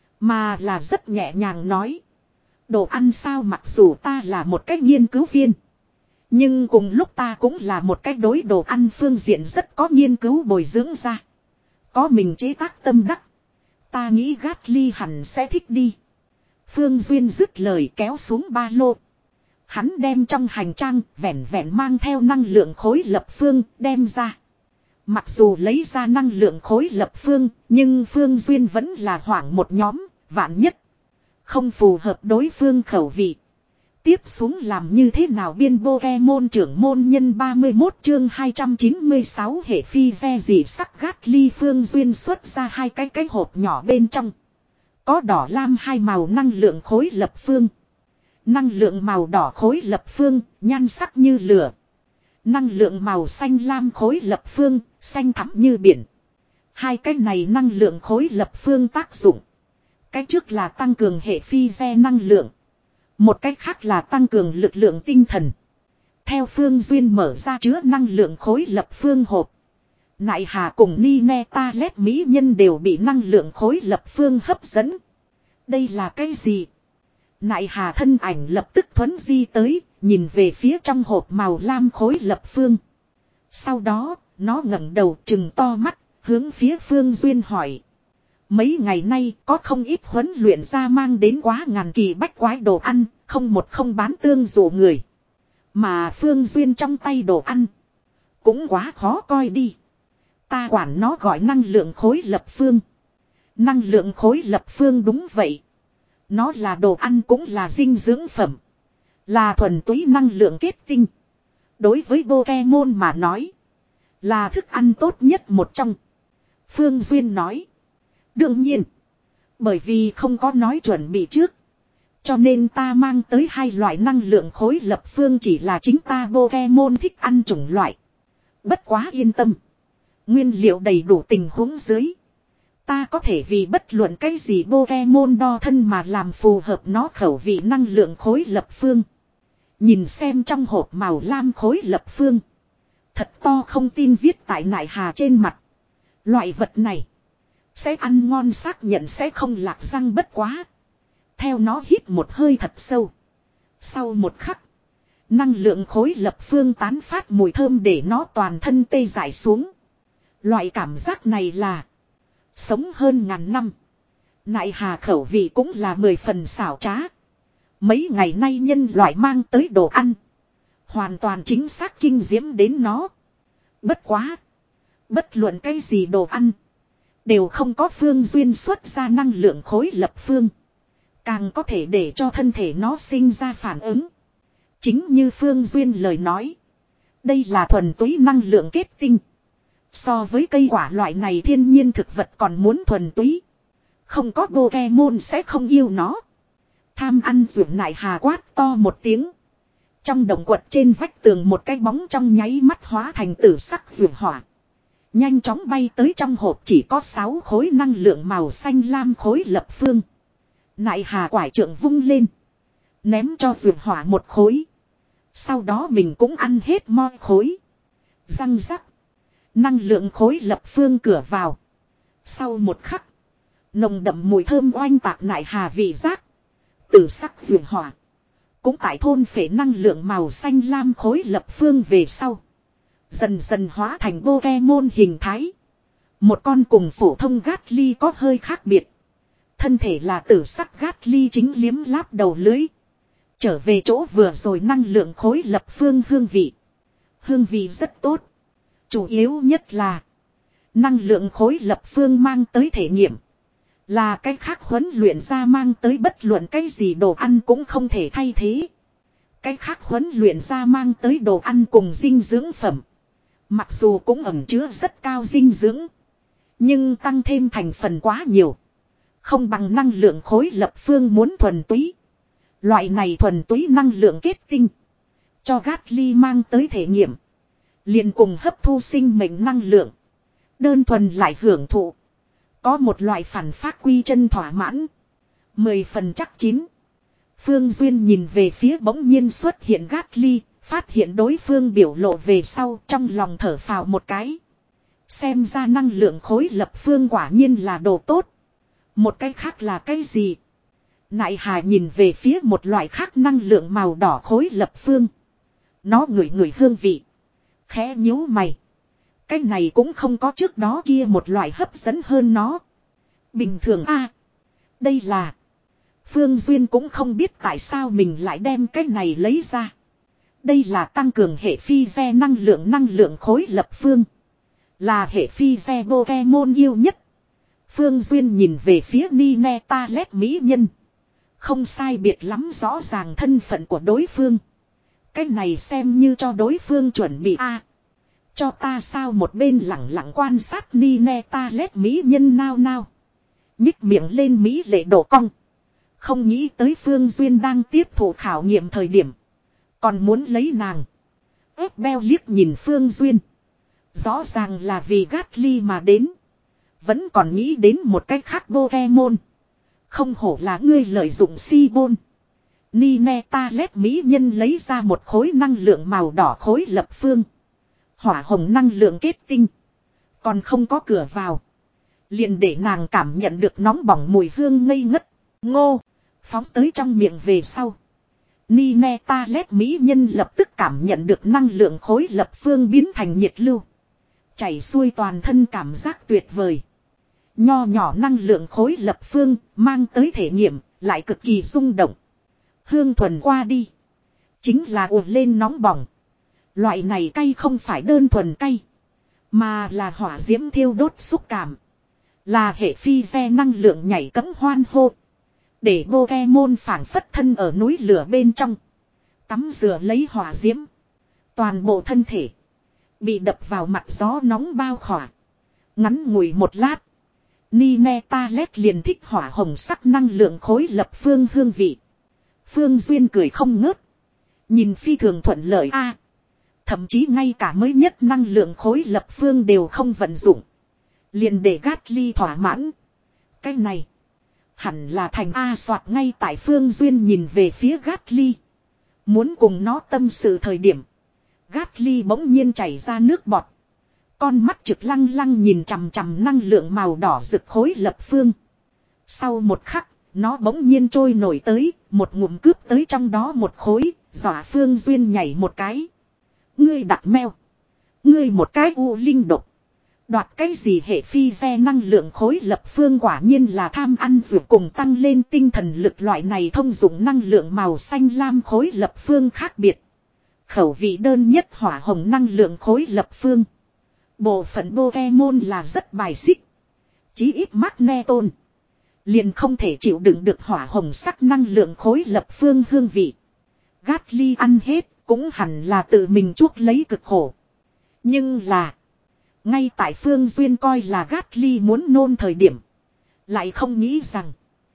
Speaker 1: Mà là rất nhẹ nhàng nói. Đồ ăn sao mặc dù ta là một cách nghiên cứu viên. Nhưng cùng lúc ta cũng là một cách đối đồ ăn phương diện rất có nghiên cứu bồi dưỡng ra. Có mình chế tác tâm đắc. Ta nghĩ gát ly hẳn sẽ thích đi. Phương Duyên dứt lời kéo xuống ba lô. Hắn đem trong hành trang vẹn vẹn mang theo năng lượng khối lập phương đem ra. Mặc dù lấy ra năng lượng khối lập phương, nhưng Phương Duyên vẫn là hoảng một nhóm, vạn nhất. Không phù hợp đối phương khẩu vị. Tiếp xuống làm như thế nào biên Pokemon trưởng môn nhân ba mươi mốt chương hai trăm chín mươi sáu hệ phi ve dị sắc gát ly. Phương Duyên xuất ra hai cái cái hộp nhỏ bên trong. Có đỏ lam hai màu năng lượng khối lập phương. Năng lượng màu đỏ khối lập phương, nhan sắc như lửa. Năng lượng màu xanh lam khối lập phương, xanh thẳm như biển. Hai cái này năng lượng khối lập phương tác dụng. Cái trước là tăng cường hệ phi ve năng lượng. Một cách khác là tăng cường lực lượng tinh thần. Theo Phương Duyên mở ra chứa năng lượng khối lập phương hộp. Nại Hà cùng Nine Talet mỹ nhân đều bị năng lượng khối lập phương hấp dẫn. Đây là cái gì? Nại Hà thân ảnh lập tức thuấn di tới, nhìn về phía trong hộp màu lam khối lập phương. Sau đó, nó ngẩng đầu trừng to mắt, hướng phía Phương Duyên hỏi. Mấy ngày nay có không ít huấn luyện ra mang đến quá ngàn kỳ bách quái đồ ăn, không một không bán tương dụ người. Mà Phương Duyên trong tay đồ ăn, cũng quá khó coi đi. Ta quản nó gọi năng lượng khối lập phương. Năng lượng khối lập phương đúng vậy. Nó là đồ ăn cũng là dinh dưỡng phẩm. Là thuần túy năng lượng kết tinh. Đối với Pokemon mà nói, là thức ăn tốt nhất một trong. Phương Duyên nói. Đương nhiên. Bởi vì không có nói chuẩn bị trước. Cho nên ta mang tới hai loại năng lượng khối lập phương chỉ là chính ta Pokemon thích ăn chủng loại. Bất quá yên tâm. Nguyên liệu đầy đủ tình huống dưới. Ta có thể vì bất luận cái gì Pokemon đo thân mà làm phù hợp nó khẩu vị năng lượng khối lập phương. Nhìn xem trong hộp màu lam khối lập phương. Thật to không tin viết tại nại hà trên mặt. Loại vật này. Sẽ ăn ngon xác nhận sẽ không lạc răng bất quá. Theo nó hít một hơi thật sâu. Sau một khắc. Năng lượng khối lập phương tán phát mùi thơm để nó toàn thân tê dại xuống. Loại cảm giác này là. Sống hơn ngàn năm. Nại hà khẩu vị cũng là mười phần xảo trá. Mấy ngày nay nhân loại mang tới đồ ăn. Hoàn toàn chính xác kinh diễm đến nó. Bất quá. Bất luận cái gì đồ ăn. Đều không có phương duyên xuất ra năng lượng khối lập phương. Càng có thể để cho thân thể nó sinh ra phản ứng. Chính như phương duyên lời nói. Đây là thuần túy năng lượng kết tinh. So với cây quả loại này thiên nhiên thực vật còn muốn thuần túy. Không có Pokemon sẽ không yêu nó. Tham ăn ruộng nại hà quát to một tiếng. Trong động quật trên vách tường một cái bóng trong nháy mắt hóa thành tử sắc ruộng hỏa. Nhanh chóng bay tới trong hộp chỉ có sáu khối năng lượng màu xanh lam khối lập phương. Nại hà quải trượng vung lên. Ném cho ruộng hỏa một khối. Sau đó mình cũng ăn hết moi khối. Răng rắc. Năng lượng khối lập phương cửa vào. Sau một khắc. Nồng đậm mùi thơm oanh tạc nại hà vị giác. Tử sắc ruộng hỏa. Cũng tại thôn phệ năng lượng màu xanh lam khối lập phương về sau. Dần dần hóa thành Pokemon hình thái. Một con cùng phổ thông Gatly có hơi khác biệt. Thân thể là tử sắc Gatly chính liếm láp đầu lưới. Trở về chỗ vừa rồi năng lượng khối lập phương hương vị. Hương vị rất tốt. Chủ yếu nhất là. Năng lượng khối lập phương mang tới thể nghiệm. Là cái khác huấn luyện ra mang tới bất luận cái gì đồ ăn cũng không thể thay thế. Cái khác huấn luyện ra mang tới đồ ăn cùng dinh dưỡng phẩm. Mặc dù cũng ẩn chứa rất cao dinh dưỡng. Nhưng tăng thêm thành phần quá nhiều. Không bằng năng lượng khối lập phương muốn thuần túy. Loại này thuần túy năng lượng kết tinh. Cho Gatly mang tới thể nghiệm. Liền cùng hấp thu sinh mệnh năng lượng. Đơn thuần lại hưởng thụ. Có một loại phản phát quy chân thỏa mãn. Mười phần chắc chín. Phương Duyên nhìn về phía bỗng nhiên xuất hiện Gatly. Phát hiện đối phương biểu lộ về sau trong lòng thở phào một cái. Xem ra năng lượng khối lập phương quả nhiên là đồ tốt. Một cái khác là cái gì? Nại hà nhìn về phía một loại khác năng lượng màu đỏ khối lập phương. Nó ngửi ngửi hương vị. Khẽ nhíu mày. Cái này cũng không có trước đó kia một loại hấp dẫn hơn nó. Bình thường a, đây là. Phương Duyên cũng không biết tại sao mình lại đem cái này lấy ra. Đây là tăng cường hệ phi ge năng lượng năng lượng khối lập phương. Là hệ phi ge Pokemon yêu nhất. Phương Duyên nhìn về phía Ninetalet mỹ nhân. Không sai biệt lắm rõ ràng thân phận của đối phương. Cái này xem như cho đối phương chuẩn bị a. À, cho ta sao một bên lặng lặng quan sát Ninetalet mỹ nhân nao nao. Nhích miệng lên mỹ lệ độ cong. Không nghĩ tới Phương Duyên đang tiếp thụ khảo nghiệm thời điểm. Còn muốn lấy nàng. Ép beo liếc nhìn Phương Duyên. Rõ ràng là vì Gatly mà đến. Vẫn còn nghĩ đến một cách khác Pokemon. Không hổ là ngươi lợi dụng si bôn. Ninetalet mỹ nhân lấy ra một khối năng lượng màu đỏ khối lập phương. Hỏa hồng năng lượng kết tinh. Còn không có cửa vào. Liền để nàng cảm nhận được nóng bỏng mùi hương ngây ngất. Ngô. Phóng tới trong miệng về sau. Ninetalet mỹ nhân lập tức cảm nhận được năng lượng khối lập phương biến thành nhiệt lưu. Chảy xuôi toàn thân cảm giác tuyệt vời. Nho nhỏ năng lượng khối lập phương mang tới thể nghiệm lại cực kỳ rung động. Hương thuần qua đi. Chính là ùa lên nóng bỏng. Loại này cay không phải đơn thuần cay. Mà là hỏa diễm thiêu đốt xúc cảm. Là hệ phi ge năng lượng nhảy cẫng hoan hô. Để Pokemon phảng phất thân ở núi lửa bên trong. Tắm rửa lấy hỏa diễm. Toàn bộ thân thể. Bị đập vào mặt gió nóng bao khỏa. Ngắn ngủi một lát. Ninetalet liền thích hỏa hồng sắc năng lượng khối lập phương hương vị. Phương Duyên cười không ngớt. Nhìn phi thường thuận lợi a. Thậm chí ngay cả mới nhất năng lượng khối lập phương đều không vận dụng. Liền để Gatly thỏa mãn. Cái này. Hẳn là thành A soạt ngay tại Phương Duyên nhìn về phía Gatly. Muốn cùng nó tâm sự thời điểm. Gatly bỗng nhiên chảy ra nước bọt. Con mắt trực lăng lăng nhìn chằm chằm năng lượng màu đỏ rực khối lập phương. Sau một khắc, nó bỗng nhiên trôi nổi tới, một ngụm cướp tới trong đó một khối, dọa Phương Duyên nhảy một cái. Ngươi đặt meo. Ngươi một cái u linh độc. Đoạt cái gì hệ phi xe năng lượng khối lập phương quả nhiên là tham ăn dược cùng tăng lên tinh thần lực loại này thông dụng năng lượng màu xanh lam khối lập phương khác biệt. Khẩu vị đơn nhất hỏa hồng năng lượng khối lập phương. Bộ phận Pokemon là rất bài xích. Chí ít Magneton liền không thể chịu đựng được hỏa hồng sắc năng lượng khối lập phương hương vị. Gatly ăn hết cũng hẳn là tự mình chuốc lấy cực khổ. Nhưng là ngay tại Phương Duyên coi là Gatly muốn nôn thời điểm. Lại không nghĩ rằng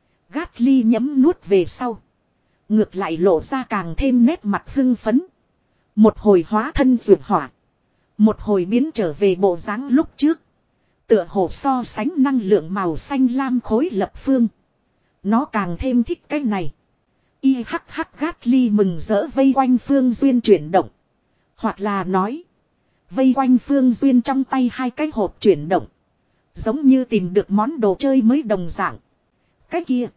Speaker 1: Gatly nhấm nuốt về sau. Ngược lại lộ ra càng thêm nét mặt hưng phấn. Một hồi hóa thân dược hỏa. Một hồi biến trở về bộ dáng lúc trước. Tựa hồ so sánh năng lượng màu xanh lam khối lập phương. Nó càng thêm thích cái này. Y hắc hắc Gatly mừng rỡ vây quanh Phương Duyên chuyển động. Hoặc là nói. Vây quanh Phương Duyên trong tay hai cái hộp chuyển động. Giống như tìm được món đồ chơi mới đồng dạng. Cái kia.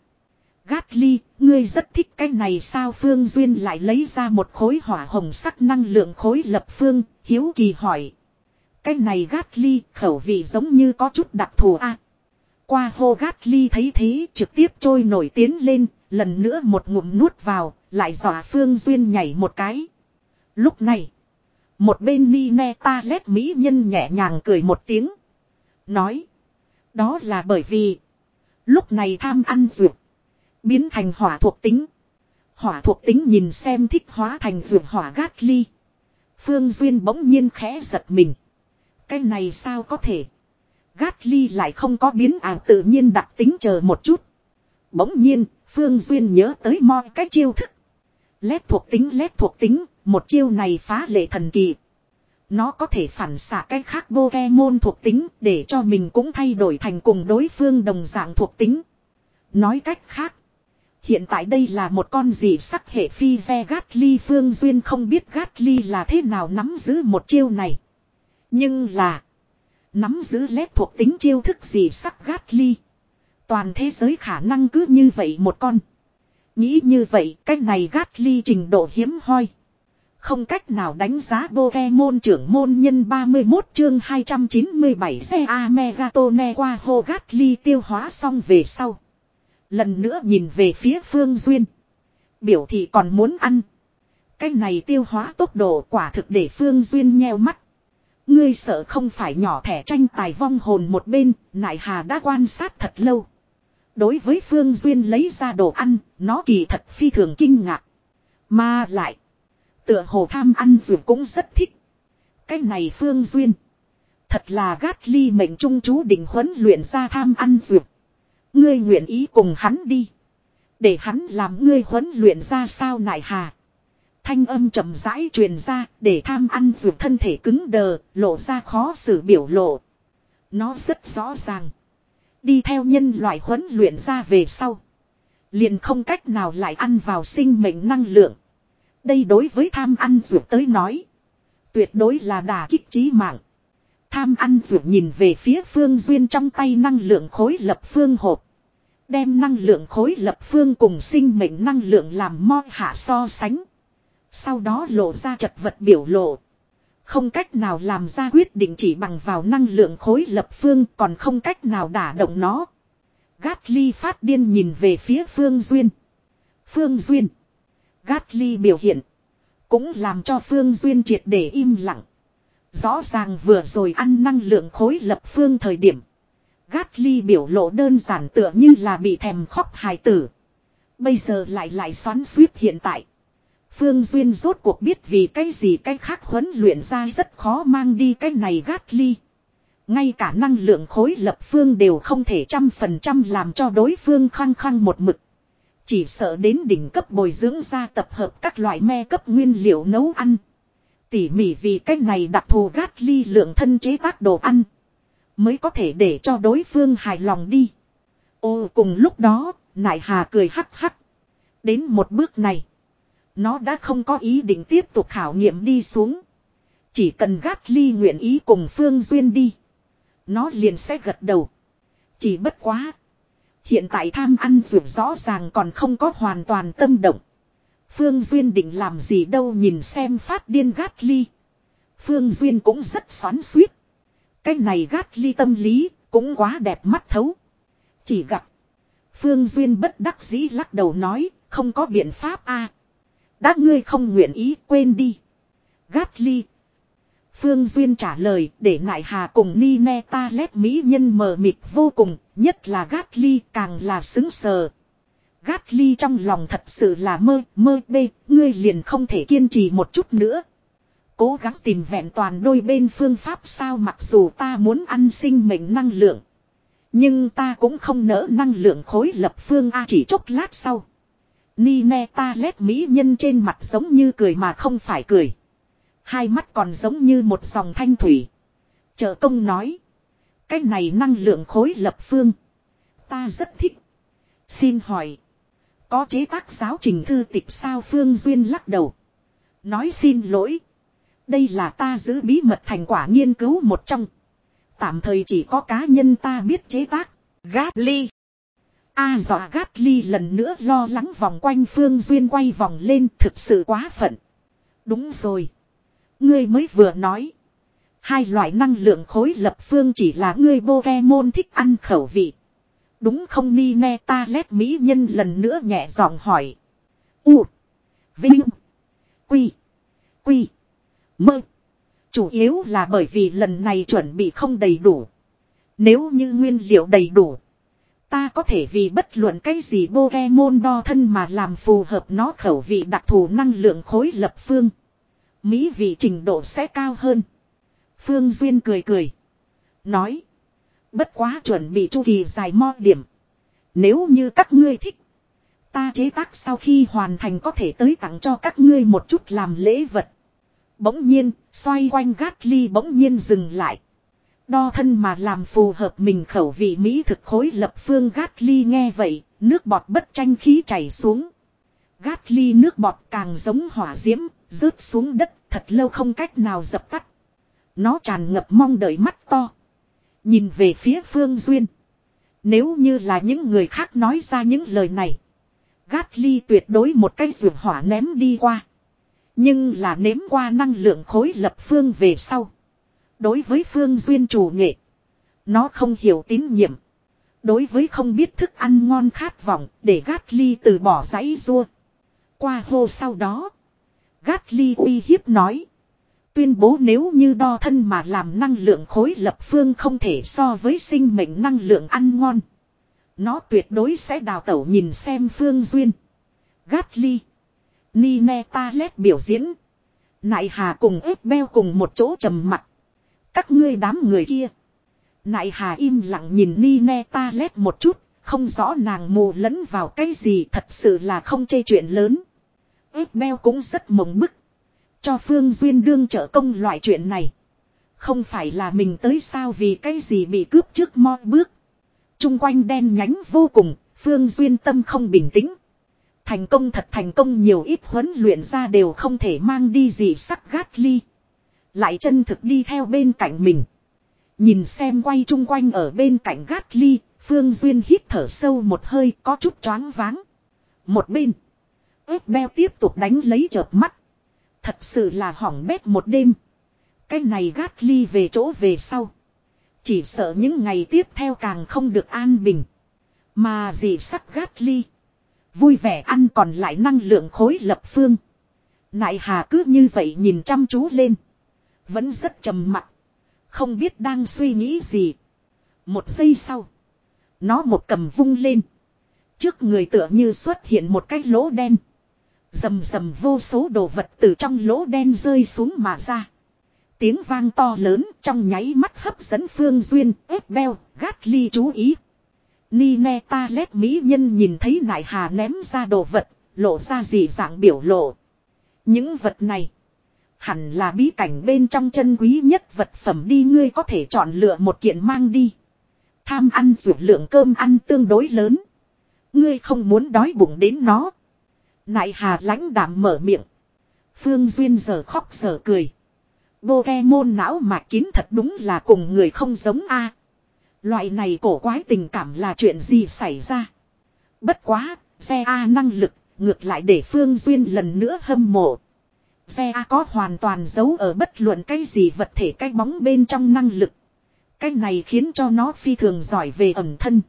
Speaker 1: Gatly, ngươi rất thích cái này sao Phương Duyên lại lấy ra một khối hỏa hồng sắc năng lượng khối lập phương, hiếu kỳ hỏi. Cái này Gatly khẩu vị giống như có chút đặc thù a. À, qua hô Gatly thấy thế trực tiếp trôi nổi tiến lên, lần nữa một ngụm nuốt vào, lại dọa Phương Duyên nhảy một cái. Lúc này, một bên Nine Talet mỹ nhân nhẹ nhàng cười một tiếng. Nói, đó là bởi vì lúc này tham ăn dược biến thành hỏa thuộc tính. Hỏa thuộc tính nhìn xem thích hóa thành dược hỏa Gatly. Phương Duyên bỗng nhiên khẽ giật mình. Cái này sao có thể? Gatly lại không có biến ảo tự nhiên đặc tính chờ một chút. Bỗng nhiên, Phương Duyên nhớ tới mo cái chiêu thức. Lét thuộc tính lét thuộc tính, một chiêu này phá lệ thần kỳ. Nó có thể phản xạ cái khác Pokemon thuộc tính để cho mình cũng thay đổi thành cùng đối phương đồng dạng thuộc tính. Nói cách khác. Hiện tại đây là một con gì sắc hệ phi ve Gatly. Phương Duyên không biết Gatly là thế nào nắm giữ một chiêu này. Nhưng là nắm giữ lét thuộc tính chiêu thức gì sắc Gatly. Toàn thế giới khả năng cứ như vậy một con. Nghĩ như vậy cách này Gatly trình độ hiếm hoi. Không cách nào đánh giá Pokemon trưởng môn nhân ba mươi mốt chương hai trăm chín mươi bảy xe Amegatone qua hô Gatly tiêu hóa xong về sau. Lần nữa nhìn về phía Phương Duyên. Biểu thị còn muốn ăn. Cái này tiêu hóa tốc độ quả thực để Phương Duyên nheo mắt. Ngươi sợ không phải nhỏ thẻ tranh tài vong hồn một bên, Nại Hà đã quan sát thật lâu. Đối với Phương Duyên lấy ra đồ ăn, nó kỳ thật phi thường kinh ngạc. Mà lại, tựa hồ tham ăn dược cũng rất thích. Cái này Phương Duyên, thật là Gatly mệnh trung chú định huấn luyện ra tham ăn dược. Ngươi nguyện ý cùng hắn đi. Để hắn làm ngươi huấn luyện ra sao Nại Hà. Thanh âm chậm rãi truyền ra để tham ăn dược thân thể cứng đờ, lộ ra khó xử biểu lộ. Nó rất rõ ràng. Đi theo nhân loại huấn luyện ra về sau. Liền không cách nào lại ăn vào sinh mệnh năng lượng. Đây đối với tham ăn dược tới nói. Tuyệt đối là đả kích chí mạng. Tham ăn dược nhìn về phía Phương Duyên trong tay năng lượng khối lập phương hộp. Đem năng lượng khối lập phương cùng sinh mệnh năng lượng làm mo hạ so sánh. Sau đó lộ ra chật vật biểu lộ. Không cách nào làm ra quyết định chỉ bằng vào năng lượng khối lập phương còn không cách nào đả động nó. Gatly phát điên nhìn về phía Phương Duyên. Phương Duyên. Gatly biểu hiện. Cũng làm cho Phương Duyên triệt để im lặng. Rõ ràng vừa rồi ăn năng lượng khối lập phương thời điểm. Gatly biểu lộ đơn giản tựa như là bị thèm khóc hài tử. Bây giờ lại lại xoắn suýt hiện tại. Phương Duyên rốt cuộc biết vì cái gì cái khác huấn luyện ra rất khó mang đi cái này Gatly. Ngay cả năng lượng khối lập phương đều không thể trăm phần trăm làm cho đối phương khăng khăng một mực. Chỉ sợ đến đỉnh cấp bồi dưỡng ra tập hợp các loại me cấp nguyên liệu nấu ăn. Tỉ mỉ vì cách này đặc thù gát ly lượng thân chế tác đồ ăn. Mới có thể để cho đối phương hài lòng đi. Ô cùng lúc đó, Nại Hà cười hắc hắc. Đến một bước này. Nó đã không có ý định tiếp tục khảo nghiệm đi xuống. Chỉ cần gát ly nguyện ý cùng Phương Duyên đi. Nó liền sẽ gật đầu. Chỉ bất quá. Hiện tại tham ăn dù rõ ràng còn không có hoàn toàn tâm động. Phương Duyên định làm gì đâu nhìn xem phát điên gát ly. Phương Duyên cũng rất xoắn xuýt. Cái này gát ly tâm lý cũng quá đẹp mắt thấu. Chỉ gặp. Phương Duyên bất đắc dĩ lắc đầu nói không có biện pháp a. À, đã ngươi không nguyện ý quên đi. Gát ly. Phương Duyên trả lời để Nại Hà cùng Ni Ne Ta Lét mỹ nhân mờ mịt vô cùng. Nhất là Gát ly càng là xứng sờ. Gát ly trong lòng thật sự là mơ mơ bê. Ngươi liền không thể kiên trì một chút nữa. Cố gắng tìm vẹn toàn đôi bên phương pháp sao mặc dù ta muốn ăn sinh mệnh năng lượng. Nhưng ta cũng không nỡ năng lượng khối lập phương A chỉ chốc lát sau. Ni Ne Ta Lét mỹ nhân trên mặt giống như cười mà không phải cười. Hai mắt còn giống như một dòng thanh thủy. Trợ công nói. Cái này năng lượng khối lập phương. Ta rất thích. Xin hỏi. Có chế tác giáo trình thư tịch sao Phương Duyên lắc đầu. Nói xin lỗi. Đây là ta giữ bí mật thành quả nghiên cứu một trong. Tạm thời chỉ có cá nhân ta biết chế tác. Gát ly. A dọa Gát ly lần nữa lo lắng vòng quanh Phương Duyên quay vòng lên thực sự quá phận. Đúng rồi. Ngươi mới vừa nói. Hai loại năng lượng khối lập phương chỉ là ngươi Pokemon thích ăn khẩu vị. Đúng không Ni Ne Ta Lét mỹ nhân lần nữa nhẹ giọng hỏi. U. Vinh. Quy. Quy. Mơ. Chủ yếu là bởi vì lần này chuẩn bị không đầy đủ. Nếu như nguyên liệu đầy đủ. Ta có thể vì bất luận cái gì Pokemon đo thân mà làm phù hợp nó khẩu vị đặc thù năng lượng khối lập phương. Mỹ vị trình độ sẽ cao hơn. Phương Duyên cười cười. Nói. Bất quá chuẩn bị chu kỳ dài mo điểm. Nếu như các ngươi thích. Ta chế tác sau khi hoàn thành có thể tới tặng cho các ngươi một chút làm lễ vật. Bỗng nhiên, xoay quanh Gát ly bỗng nhiên dừng lại. Đo thân mà làm phù hợp mình khẩu vị Mỹ thực khối lập phương Gát ly nghe vậy, nước bọt bất tranh khí chảy xuống. Gát ly nước bọt càng giống hỏa diễm, rớt xuống đất thật lâu không cách nào dập tắt. Nó tràn ngập mong đợi mắt to. Nhìn về phía Phương Duyên. Nếu như là những người khác nói ra những lời này. Gát ly tuyệt đối một cái rượu hỏa ném đi qua. Nhưng là nếm qua năng lượng khối lập phương về sau. Đối với Phương Duyên chủ nghệ. Nó không hiểu tín nhiệm. Đối với không biết thức ăn ngon khát vọng để Gát ly từ bỏ giấy rua. Qua hô sau đó. Gát ly uy hiếp nói. Tuyên bố nếu như đo thân mà làm năng lượng khối lập phương không thể so với sinh mệnh năng lượng ăn ngon. Nó tuyệt đối sẽ đào tẩu nhìn xem Phương Duyên. Gát ly. Ni Ne Ta Lét biểu diễn. Nại Hà cùng ếp beo cùng một chỗ trầm mặt. Các ngươi đám người kia. Nại Hà im lặng nhìn Ni Ne Ta Lét một chút. Không rõ nàng mù lẫn vào cái gì thật sự là không chê chuyện lớn. Ếp beo cũng rất mộng bức. Cho Phương Duyên đương trợ công loại chuyện này. Không phải là mình tới sao vì cái gì bị cướp trước mo bước. Trung quanh đen nhánh vô cùng, Phương Duyên tâm không bình tĩnh. Thành công thật thành công nhiều ít huấn luyện ra đều không thể mang đi gì sắc Gát ly. Lại chân thực đi theo bên cạnh mình. Nhìn xem quay chung quanh ở bên cạnh Gát ly, Phương Duyên hít thở sâu một hơi có chút choáng váng. Một bên, ếp beo tiếp tục đánh lấy chợp mắt. Thật sự là hỏng bét một đêm. Cái này Gát ly về chỗ về sau. Chỉ sợ những ngày tiếp theo càng không được an bình. Mà gì sắc Gát ly. Vui vẻ ăn còn lại năng lượng khối lập phương. Nại Hà cứ như vậy nhìn chăm chú lên. Vẫn rất trầm mặc. Không biết đang suy nghĩ gì. Một giây sau. Nó một cầm vung lên. Trước người tựa như xuất hiện một cái lỗ đen. Rầm rầm vô số đồ vật từ trong lỗ đen rơi xuống mà ra. Tiếng vang to lớn trong nháy mắt hấp dẫn Phương Duyên, ếp beo, Gát ly chú ý. Nine Talet mỹ nhân nhìn thấy nại hà ném ra đồ vật, lộ ra dị dạng biểu lộ. Những vật này hẳn là bí cảnh bên trong chân quý nhất vật phẩm đi, ngươi có thể chọn lựa một kiện mang đi. Tham ăn dù lượng cơm ăn tương đối lớn. Ngươi không muốn đói bụng đến nó. Nại hà lãnh đạm mở miệng. Phương Duyên giờ khóc giờ cười. Pokemon não mạch kín thật đúng là cùng người không giống a. Loại này cổ quái tình cảm là chuyện gì xảy ra. Bất quá, xe A năng lực, ngược lại để Phương Duyên lần nữa hâm mộ. Xe A có hoàn toàn giấu ở bất luận cái gì vật thể cái bóng bên trong năng lực. Cái này khiến cho nó phi thường giỏi về ẩn thân.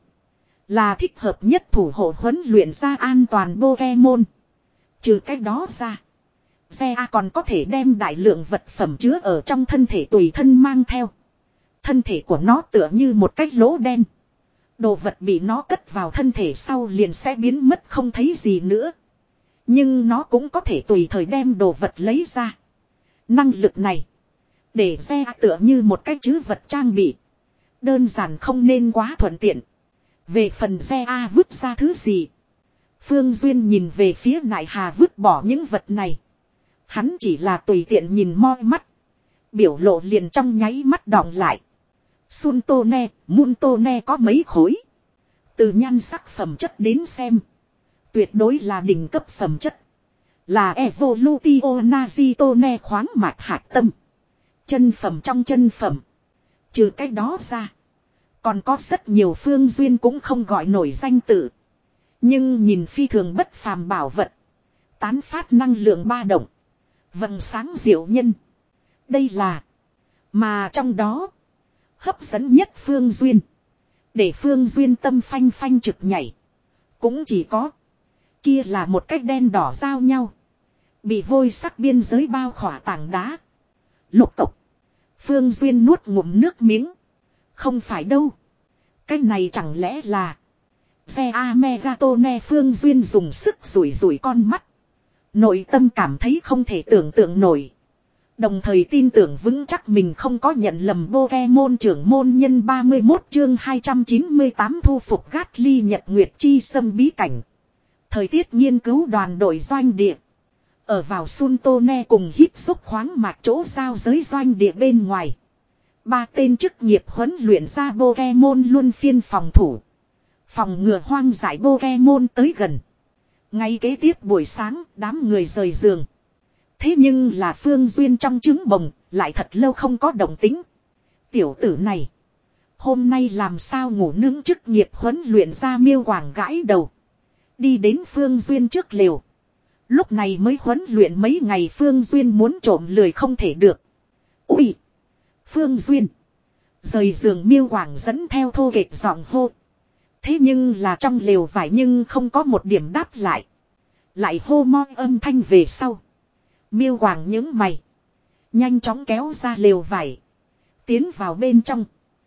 Speaker 1: Là thích hợp nhất thủ hộ huấn luyện ra an toàn Pokemon. Trừ cái đó ra, xe A còn có thể đem đại lượng vật phẩm chứa ở trong thân thể tùy thân mang theo. Thân thể của nó tựa như một cái lỗ đen. Đồ vật bị nó cất vào thân thể sau liền sẽ biến mất không thấy gì nữa. Nhưng nó cũng có thể tùy thời đem đồ vật lấy ra. Năng lực này để xe tựa như một cái trữ vật trang bị. Đơn giản không nên quá thuận tiện. Về phần xe A vứt ra thứ gì, Phương Duyên nhìn về phía nại hà vứt bỏ những vật này. Hắn chỉ là tùy tiện nhìn moi mắt. Biểu lộ liền trong nháy mắt đọng lại. Suntone, Muntone có mấy khối. Từ nhan sắc phẩm chất đến xem, tuyệt đối là đỉnh cấp phẩm chất. Là Evolutio Nazitone khoáng mạch hạt tâm. Chân phẩm trong chân phẩm. Trừ cái đó ra, còn có rất nhiều Phương Duyên cũng không gọi nổi danh tự. Nhưng nhìn phi thường bất phàm bảo vật. Tán phát năng lượng ba động. Vầng sáng diệu nhân. Đây là. Mà trong đó, hấp dẫn nhất Phương Duyên. Để Phương Duyên tâm phanh phanh trực nhảy. Cũng chỉ có. Kia là một cách đen đỏ giao nhau. Bị vôi sắc biên giới bao khỏa tảng đá. Lục tục. Phương Duyên nuốt ngụm nước miếng. Không phải đâu. Cái này chẳng lẽ là. Xe A Megatone. Phương Duyên dùng sức rủi rủi con mắt. Nội tâm cảm thấy không thể tưởng tượng nổi. Đồng thời tin tưởng vững chắc mình không có nhận lầm Pokemon trưởng môn nhân ba mươi mốt chương hai trăm chín mươi tám thu phục Gatly Nhật Nguyệt Chi Sâm bí cảnh. Thời tiết nghiên cứu đoàn đội doanh địa. Ở vào Suntone cùng hít xúc khoáng mạch chỗ giao giới doanh địa bên ngoài. Ba tên chức nghiệp huấn luyện ra Pokemon luân phiên phòng thủ. Phòng ngừa hoang dại Pokemon tới gần. Ngay kế tiếp buổi sáng, đám người rời giường. Thế nhưng là Phương Duyên trong trứng bồng, lại thật lâu không có động tính. Tiểu tử này, hôm nay làm sao ngủ nướng chức nghiệp huấn luyện ra Miêu Quảng gãi đầu. Đi đến Phương Duyên trước lều. Lúc này mới huấn luyện mấy ngày Phương Duyên muốn trộm lười không thể được. Ui! Phương Duyên! Rời giường Miêu Quảng dẫn theo thô kệch giọng hô. Thế nhưng là trong lều vải nhưng không có một điểm đáp lại. Lại hô moi âm thanh về sau. Miêu Quảng những mày. Nhanh chóng kéo ra lều vải. Tiến vào bên trong.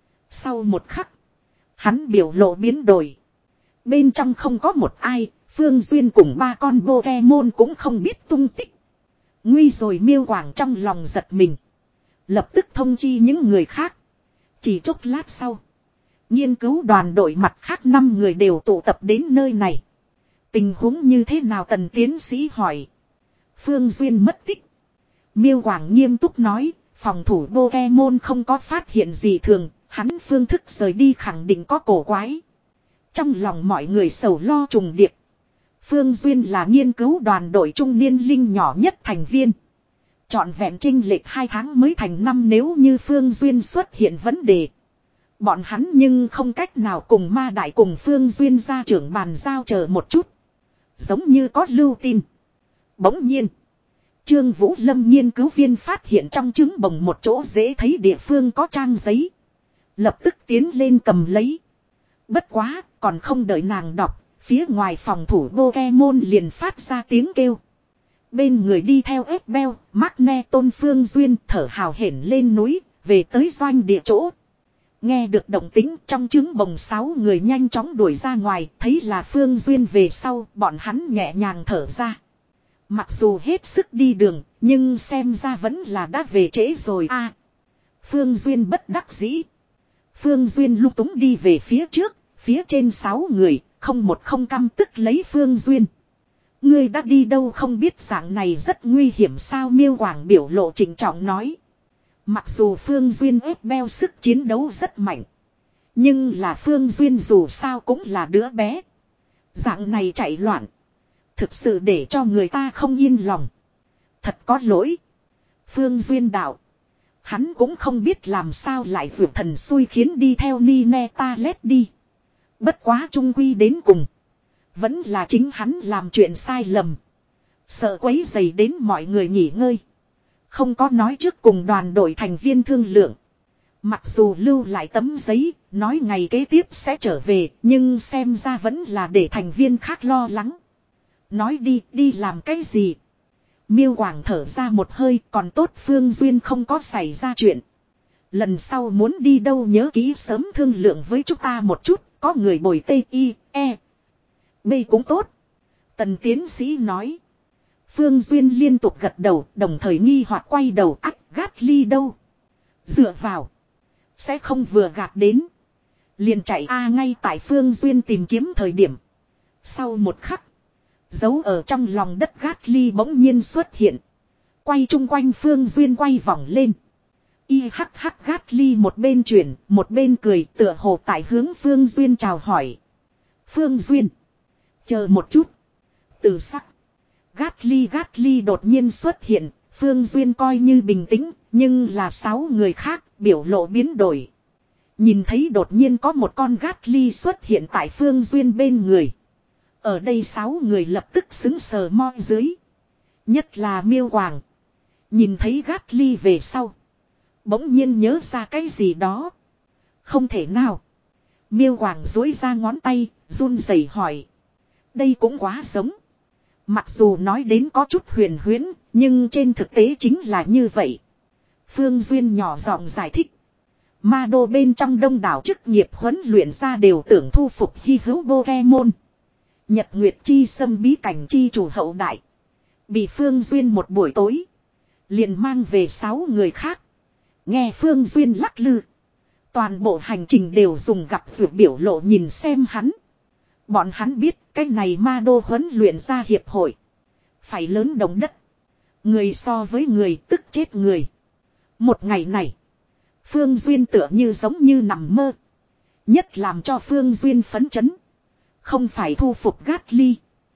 Speaker 1: Sau một khắc. Hắn biểu lộ biến đổi. Bên trong không có một ai. Phương Duyên cùng ba con Pokemon cũng không biết tung tích. Nguy rồi Miêu Quảng trong lòng giật mình. Lập tức thông chi những người khác. Chỉ chốc lát sau. Nghiên cứu đoàn đội mặt khác năm người đều tụ tập đến nơi này. Tình huống như thế nào tần tiến sĩ hỏi. Phương Duyên mất tích. Miêu Quảng nghiêm túc nói. Phòng thủ Pokemon không có phát hiện gì thường. Hắn phương thức rời đi khẳng định có cổ quái. Trong lòng mọi người sầu lo trùng điệp. Phương Duyên là nghiên cứu đoàn đội trung niên linh nhỏ nhất thành viên. Chọn vẹn trinh lệch hai tháng mới thành năm, nếu như Phương Duyên xuất hiện vấn đề. Bọn hắn nhưng không cách nào cùng ma đại cùng Phương Duyên ra trưởng bàn giao chờ một chút. Giống như có lưu tin. Bỗng nhiên. Trương Vũ Lâm nghiên cứu viên phát hiện trong trứng bồng một chỗ dễ thấy địa phương có trang giấy. Lập tức tiến lên cầm lấy. Bất quá, còn không đợi nàng đọc. Phía ngoài phòng thủ Pokemon liền phát ra tiếng kêu. Bên người đi theo ép beo, Magne Tôn Phương Duyên thở hào hển lên núi, về tới doanh địa chỗ. Nghe được động tính trong trứng bồng sáu người nhanh chóng đuổi ra ngoài, thấy là Phương Duyên về sau, bọn hắn nhẹ nhàng thở ra. Mặc dù hết sức đi đường, nhưng xem ra vẫn là đã về trễ rồi a. Phương Duyên bất đắc dĩ. Phương Duyên lung túng đi về phía trước, Phía trên sáu người, không một không căm tức lấy Phương Duyên. Ngươi đã đi đâu không biết, dạng này rất nguy hiểm sao, Miêu Quảng biểu lộ trịnh trọng nói. Mặc dù Phương Duyên ép beo sức chiến đấu rất mạnh. Nhưng là Phương Duyên dù sao cũng là đứa bé. Dạng này chạy loạn. Thực sự để cho người ta không yên lòng. Thật có lỗi. Phương Duyên đạo. Hắn cũng không biết làm sao lại vượt thần xui khiến đi theo Nine Talet đi. Bất quá trung quy đến cùng. Vẫn là chính hắn làm chuyện sai lầm. Sợ quấy dày đến mọi người nghỉ ngơi. Không có nói trước cùng đoàn đội thành viên thương lượng. Mặc dù lưu lại tấm giấy, nói ngày kế tiếp sẽ trở về, nhưng xem ra vẫn là để thành viên khác lo lắng. Nói đi, đi làm cái gì? Miêu Quảng thở ra một hơi, còn tốt Phương Duyên không có xảy ra chuyện. Lần sau muốn đi đâu nhớ kỹ sớm thương lượng với chúng ta một chút, có người bồi T I E B cũng tốt. Tần tiến sĩ nói. Phương Duyên liên tục gật đầu, đồng thời nghi hoặc quay đầu, ách, Gát Ly đâu? Dựa vào. Sẽ không vừa gạt đến. Liền chạy a ngay tại Phương Duyên tìm kiếm thời điểm. Sau một khắc. Giấu ở trong lòng đất Gát Ly bỗng nhiên xuất hiện. Quay chung quanh Phương Duyên quay vòng lên. Y hắc hắc Gát Ly một bên chuyển, một bên cười, tựa hồ tại hướng Phương Duyên chào hỏi. Phương Duyên. Chờ một chút. Từ sắc. Gát Ly Gát Ly đột nhiên xuất hiện. Phương Duyên coi như bình tĩnh. Nhưng là sáu người khác biểu lộ biến đổi. Nhìn thấy đột nhiên có một con Gát Ly xuất hiện tại Phương Duyên bên người. Ở đây sáu người lập tức xứng sờ moi dưới. Nhất là Miêu Quảng. Nhìn thấy Gát Ly về sau. Bỗng nhiên nhớ ra cái gì đó. Không thể nào. Miêu Quảng duỗi ra ngón tay, run rẩy hỏi. Đây cũng quá giống. Mặc dù nói đến có chút huyền huyễn, nhưng trên thực tế chính là như vậy. Phương Duyên nhỏ giọng giải thích. Ma đô bên trong đông đảo chức nghiệp huấn luyện ra đều tưởng thu phục hy hữu Pokemon. Nhật Nguyệt Chi Sâm bí cảnh chi chủ hậu đại. Bị Phương Duyên một buổi tối. Liền mang về sáu người khác. Nghe Phương Duyên lắc lư. Toàn bộ hành trình đều dùng gặp vượt biểu lộ nhìn xem hắn. Bọn hắn biết cái này ma đô huấn luyện ra hiệp hội. Phải lớn động đất. Người so với người tức chết người. Một ngày này. Phương Duyên tựa như giống như nằm mơ. Nhất làm cho Phương Duyên phấn chấn. Không phải thu phục Gát Ly.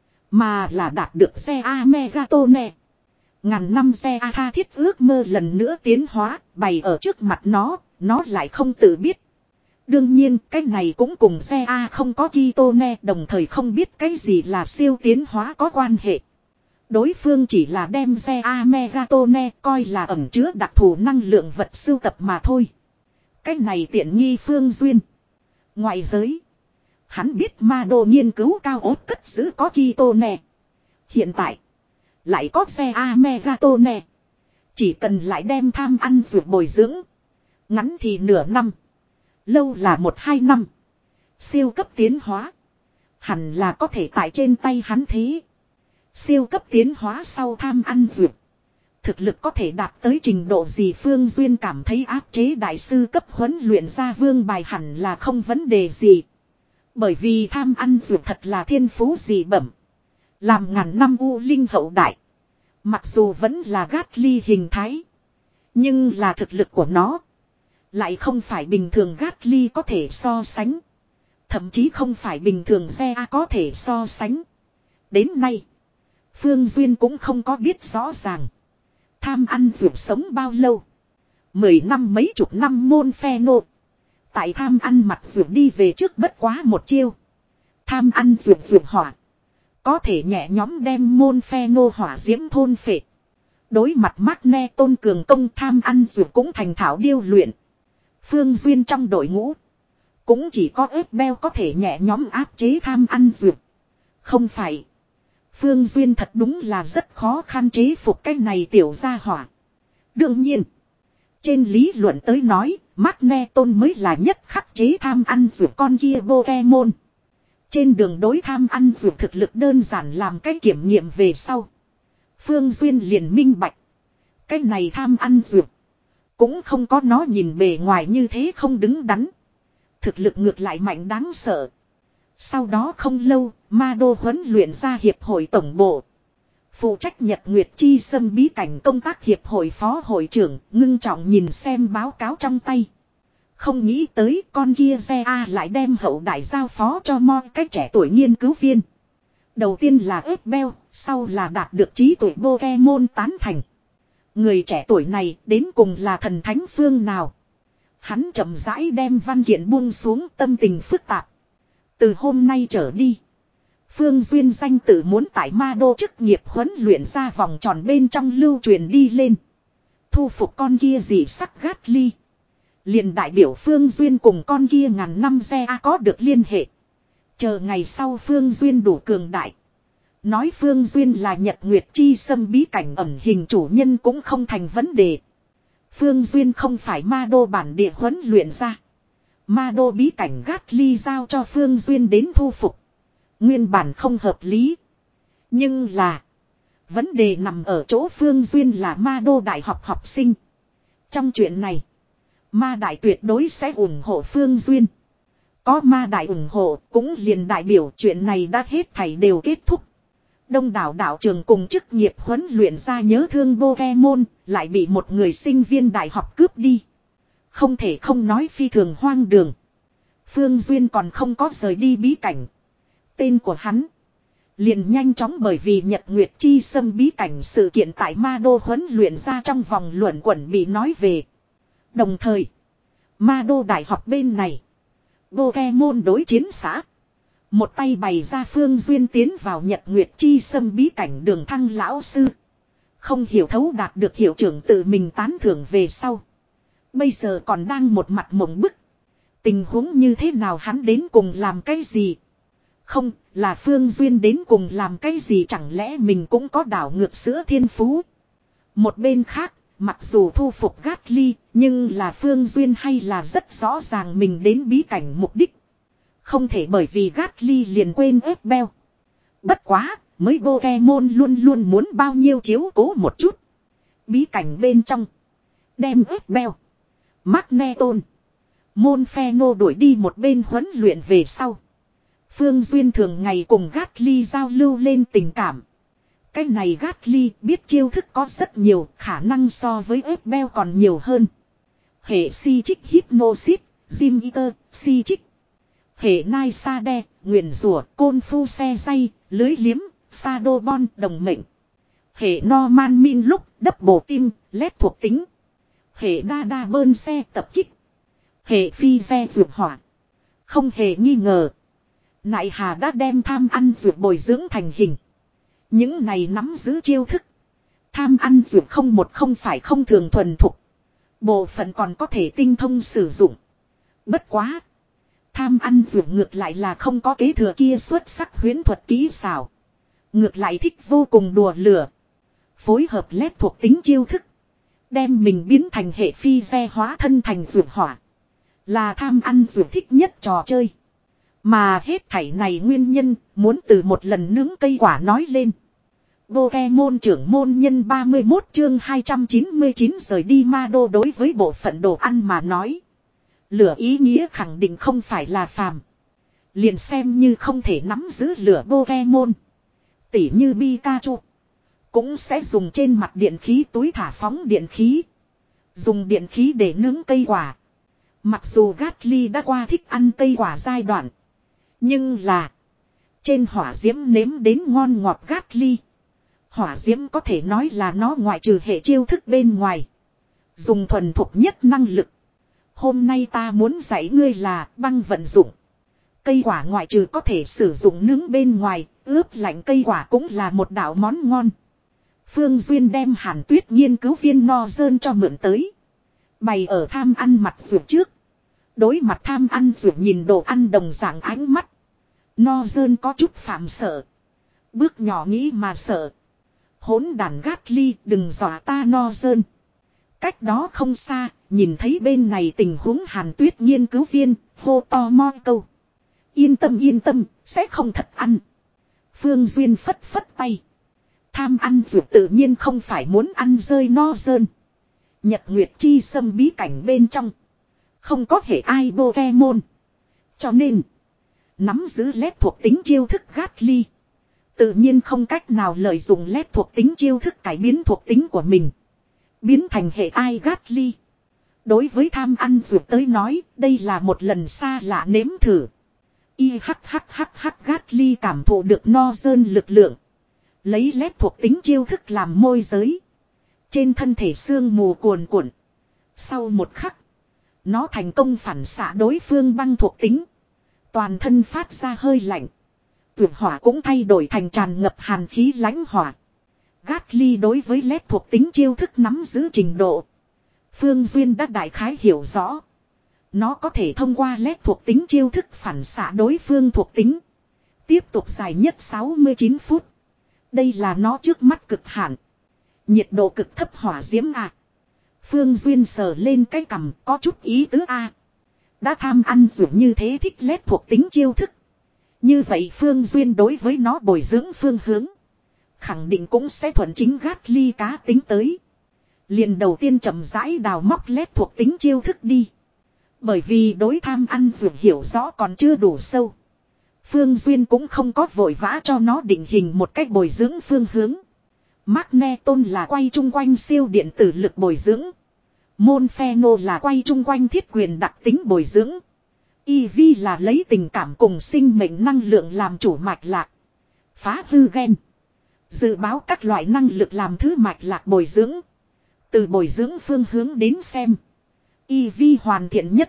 Speaker 1: Mà là đạt được xe A Megatone. Ngàn năm xe A tha thiết ước mơ lần nữa tiến hóa. Bày ở trước mặt nó. Nó lại không tự biết. Đương nhiên cái này cũng cùng xe A không có Kitone. Đồng thời không biết cái gì là siêu tiến hóa có quan hệ. Đối phương chỉ là đem xe A Megatone coi là ẩn chứa đặc thù năng lượng vật sưu tập mà thôi. Cái này tiện nghi Phương Duyên. Ngoại giới. Hắn biết ma đô nghiên cứu cao ốt cất giữ có Kitone. Hiện tại. Lại có xe A Megatone. Chỉ cần lại đem tham ăn ruột bồi dưỡng. Ngắn thì nửa năm. Lâu là một hai năm. Siêu cấp tiến hóa. Hẳn là có thể tại trên tay hắn thế. Siêu cấp tiến hóa sau tham ăn dược. Thực lực có thể đạt tới trình độ gì Phương Duyên cảm thấy áp chế đại sư cấp huấn luyện ra vương bài hẳn là không vấn đề gì. Bởi vì tham ăn dược thật là thiên phú dị bẩm. Làm ngàn năm u linh hậu đại. Mặc dù vẫn là Gát Ly hình thái. Nhưng là thực lực của nó. Lại không phải bình thường Gát Ly có thể so sánh. Thậm chí không phải bình thường xe A có thể so sánh. Đến nay. Phương Duyên cũng không có biết rõ ràng. Tham ăn dược sống bao lâu. Mười năm mấy chục năm môn phe nộ. Tại tham ăn mặt dược đi về trước bất quá một chiêu. Tham ăn dược dược hỏa. Có thể nhẹ nhóm đem môn phe nô hỏa diễm thôn phệ. Đối mặt Magne tôn cường công tham ăn dược cũng thành thảo điêu luyện. Phương Duyên trong đội ngũ. Cũng chỉ có ép beo có thể nhẹ nhóm áp chế tham ăn dược. Không phải. Phương Duyên thật đúng là rất khó khăn chế phục cái này tiểu gia hỏa. Đương nhiên. Trên lý luận tới nói, Magne tôn mới là nhất khắc chế tham ăn dược con kia Pokemon. Trên đường đối tham ăn dược thực lực đơn giản làm cái kiểm nghiệm về sau. Phương Duyên liền minh bạch. Cái này tham ăn dược. Cũng không có nó nhìn bề ngoài như thế không đứng đắn. Thực lực ngược lại mạnh đáng sợ. Sau đó không lâu, ma đô huấn luyện ra hiệp hội tổng bộ. Phụ trách Nhật Nguyệt Chi Sâm bí cảnh công tác hiệp hội phó hội trưởng, ngưng trọng nhìn xem báo cáo trong tay. Không nghĩ tới con kia xe A lại đem hậu đại giao phó cho mo cách trẻ tuổi nghiên cứu viên. Đầu tiên là ếp beo, sau là đạt được trí tuệ Pokemon tán thành. Người trẻ tuổi này đến cùng là thần thánh phương nào? Hắn chậm rãi đem văn kiện buông xuống, tâm tình phức tạp. Từ hôm nay trở đi, Phương Duyên danh tự muốn tại ma đô chức nghiệp huấn luyện ra vòng tròn bên trong lưu truyền đi lên. Thu phục con kia dị sắc gát ly. Liền đại biểu Phương Duyên cùng con kia ngàn năm xe A có được liên hệ. Chờ ngày sau Phương Duyên đủ cường đại. Nói Phương Duyên là Nhật Nguyệt Chi Sâm bí cảnh ẩn hình chủ nhân cũng không thành vấn đề. Phương Duyên không phải ma đô bản địa huấn luyện ra. Ma đô bí cảnh gát ly giao cho Phương Duyên đến thu phục. Nguyên bản không hợp lý. Nhưng là. Vấn đề nằm ở chỗ Phương Duyên là ma đô đại học học sinh. Trong chuyện này. Ma đại tuyệt đối sẽ ủng hộ Phương Duyên. Có ma đại ủng hộ cũng liền đại biểu chuyện này đã hết thảy đều kết thúc. Đông đảo đạo trường cùng chức nghiệp huấn luyện ra nhớ thương Pokemon lại bị một người sinh viên đại học cướp đi. Không thể không nói phi thường hoang đường. Phương Duyên còn không có rời đi bí cảnh. Tên của hắn liền nhanh chóng bởi vì Nhật Nguyệt Chi Sâm bí cảnh sự kiện tại ma đô huấn luyện ra trong vòng luận quẩn bị nói về. Đồng thời, ma đô đại học bên này, Pokemon đối chiến xã, một tay bày ra Phương Duyên tiến vào Nhật Nguyệt Chi Sâm bí cảnh đường thăng lão sư. Không hiểu thấu đạt được hiệu trưởng tự mình tán thưởng về sau. Bây giờ còn đang một mặt mộng bức. Tình huống như thế nào, hắn đến cùng làm cái gì? Không, là Phương Duyên đến cùng làm cái gì, chẳng lẽ mình cũng có đảo ngược sữa thiên phú? Một bên khác, mặc dù thu phục gát ly, nhưng là Phương Duyên hay là rất rõ ràng mình đến bí cảnh mục đích. Không thể bởi vì gát ly liền quên ép beo. Bất quá, mới Pokemon luôn luôn muốn bao nhiêu chiếu cố một chút. Bí cảnh bên trong, đem ép beo, Magneton, Monferno đuổi đi một bên huấn luyện về sau. Phương Duyên thường ngày cùng gát ly giao lưu lên tình cảm. Cái này gát ly biết chiêu thức có rất nhiều, khả năng so với ếp beo còn nhiều hơn. Hệ si trích hypnosis, Jim Eater, si trích. Hệ nai sa đe, nguyền rủa, côn phu xe dây, lưới liếm, shadow bon, đồng mệnh. Hệ Norman Min lúc, đắp bổ tim, lét thuộc tính. Hệ đa đa bơn xe tập kích. Hệ phi xe dược hỏa. Không hề nghi ngờ. Nại hà đã đem tham ăn dược bồi dưỡng thành hình. Những này nắm giữ chiêu thức. Tham ăn dược không một không phải không thường thuần thục. Bộ phận còn có thể tinh thông sử dụng. Bất quá. Tham ăn dược ngược lại là không có kế thừa kia xuất sắc huyễn thuật kỹ xảo. Ngược lại thích vô cùng đùa lửa. Phối hợp lét thuộc tính chiêu thức. Đem mình biến thành hệ phi xe hóa thân thành dược hỏa. Là tham ăn dược thích nhất trò chơi. Mà hết thảy này nguyên nhân muốn từ một lần nướng cây quả nói lên. Pokemon trưởng môn nhân ba mươi mốt chương hai trăm chín mươi chín rời đi ma đô đối với bộ phận đồ ăn mà nói. Lửa ý nghĩa khẳng định không phải là phàm. Liền xem như không thể nắm giữ lửa Pokemon. Tỉ như Pikachu. Cũng sẽ dùng trên mặt điện khí túi thả phóng điện khí. Dùng điện khí để nướng cây quả. Mặc dù Gatly đã qua thích ăn cây quả giai đoạn. Nhưng là. Trên hỏa diễm nếm đến ngon ngọt Gatly. Hỏa diễm có thể nói là nó ngoại trừ hệ chiêu thức bên ngoài. Dùng thuần thục nhất năng lực. Hôm nay ta muốn dạy ngươi là băng vận dụng. Cây quả ngoại trừ có thể sử dụng nướng bên ngoài, ướp lạnh cây quả cũng là một đạo món ngon. Phương Duyên đem Hàn Tuyết nghiên cứu viên no dơn cho mượn tới. Bày ở tham ăn mặt ruột trước. Đối mặt tham ăn ruột nhìn đồ ăn đồng dạng ánh mắt. No dơn có chút phạm sợ. Bước nhỏ nghĩ mà sợ. Hỗn đàn Gatly đừng dọa ta no dơn. Cách đó không xa, nhìn thấy bên này tình huống Hàn Tuyết nghiên cứu viên, hô to mo câu. Yên tâm yên tâm, sẽ không thật ăn. Phương Duyên phất phất tay. Tham ăn ruột tự nhiên không phải muốn ăn rơi no dơn. Nhật Nguyệt Chi Sâm bí cảnh bên trong. Không có hệ ai Pokemon. Cho nên, Nắm giữ lét thuộc tính chiêu thức Gatly. Tự nhiên không cách nào lợi dụng lét thuộc tính chiêu thức cải biến thuộc tính của mình. Biến thành hệ ai Gatly. Đối với tham ăn dược tới nói, đây là một lần xa lạ nếm thử. Y hắc hắc hắc hắc Gatly cảm thụ được no dơn lực lượng. Lấy lét thuộc tính chiêu thức làm môi giới. Trên thân thể xương mù cuồn cuộn. Sau một khắc, nó thành công phản xạ đối phương băng thuộc tính. Toàn thân phát ra hơi lạnh. Tuyệt hỏa cũng thay đổi thành tràn ngập hàn khí lãnh hỏa. Gatly đối với lét thuộc tính chiêu thức nắm giữ trình độ. Phương Duyên đã đại khái hiểu rõ. Nó có thể thông qua lét thuộc tính chiêu thức phản xạ đối phương thuộc tính. Tiếp tục dài nhất sáu mươi chín phút. Đây là nó trước mắt cực hạn. Nhiệt độ cực thấp hỏa diễm à. Phương Duyên sờ lên cái cằm có chút ý tứ a. Đã tham ăn dường như thế thích lét thuộc tính chiêu thức. Như vậy Phương Duyên đối với nó bồi dưỡng phương hướng. Khẳng định cũng sẽ thuận chính Gatly cá tính tới. Liền đầu tiên chậm rãi đào móc lét thuộc tính chiêu thức đi. Bởi vì đối tham ăn dường hiểu rõ còn chưa đủ sâu. Phương Duyên cũng không có vội vã cho nó định hình một cách bồi dưỡng phương hướng. Magneton là quay chung quanh siêu điện tử lực bồi dưỡng. Monferno là quay chung quanh thiết quyền đặc tính bồi dưỡng. Eevee là lấy tình cảm cùng sinh mệnh năng lượng làm chủ mạch lạc. Phá hư gen. Dự báo các loại năng lực làm thứ mạch lạc bồi dưỡng. Từ bồi dưỡng phương hướng đến xem. Eevee hoàn thiện nhất.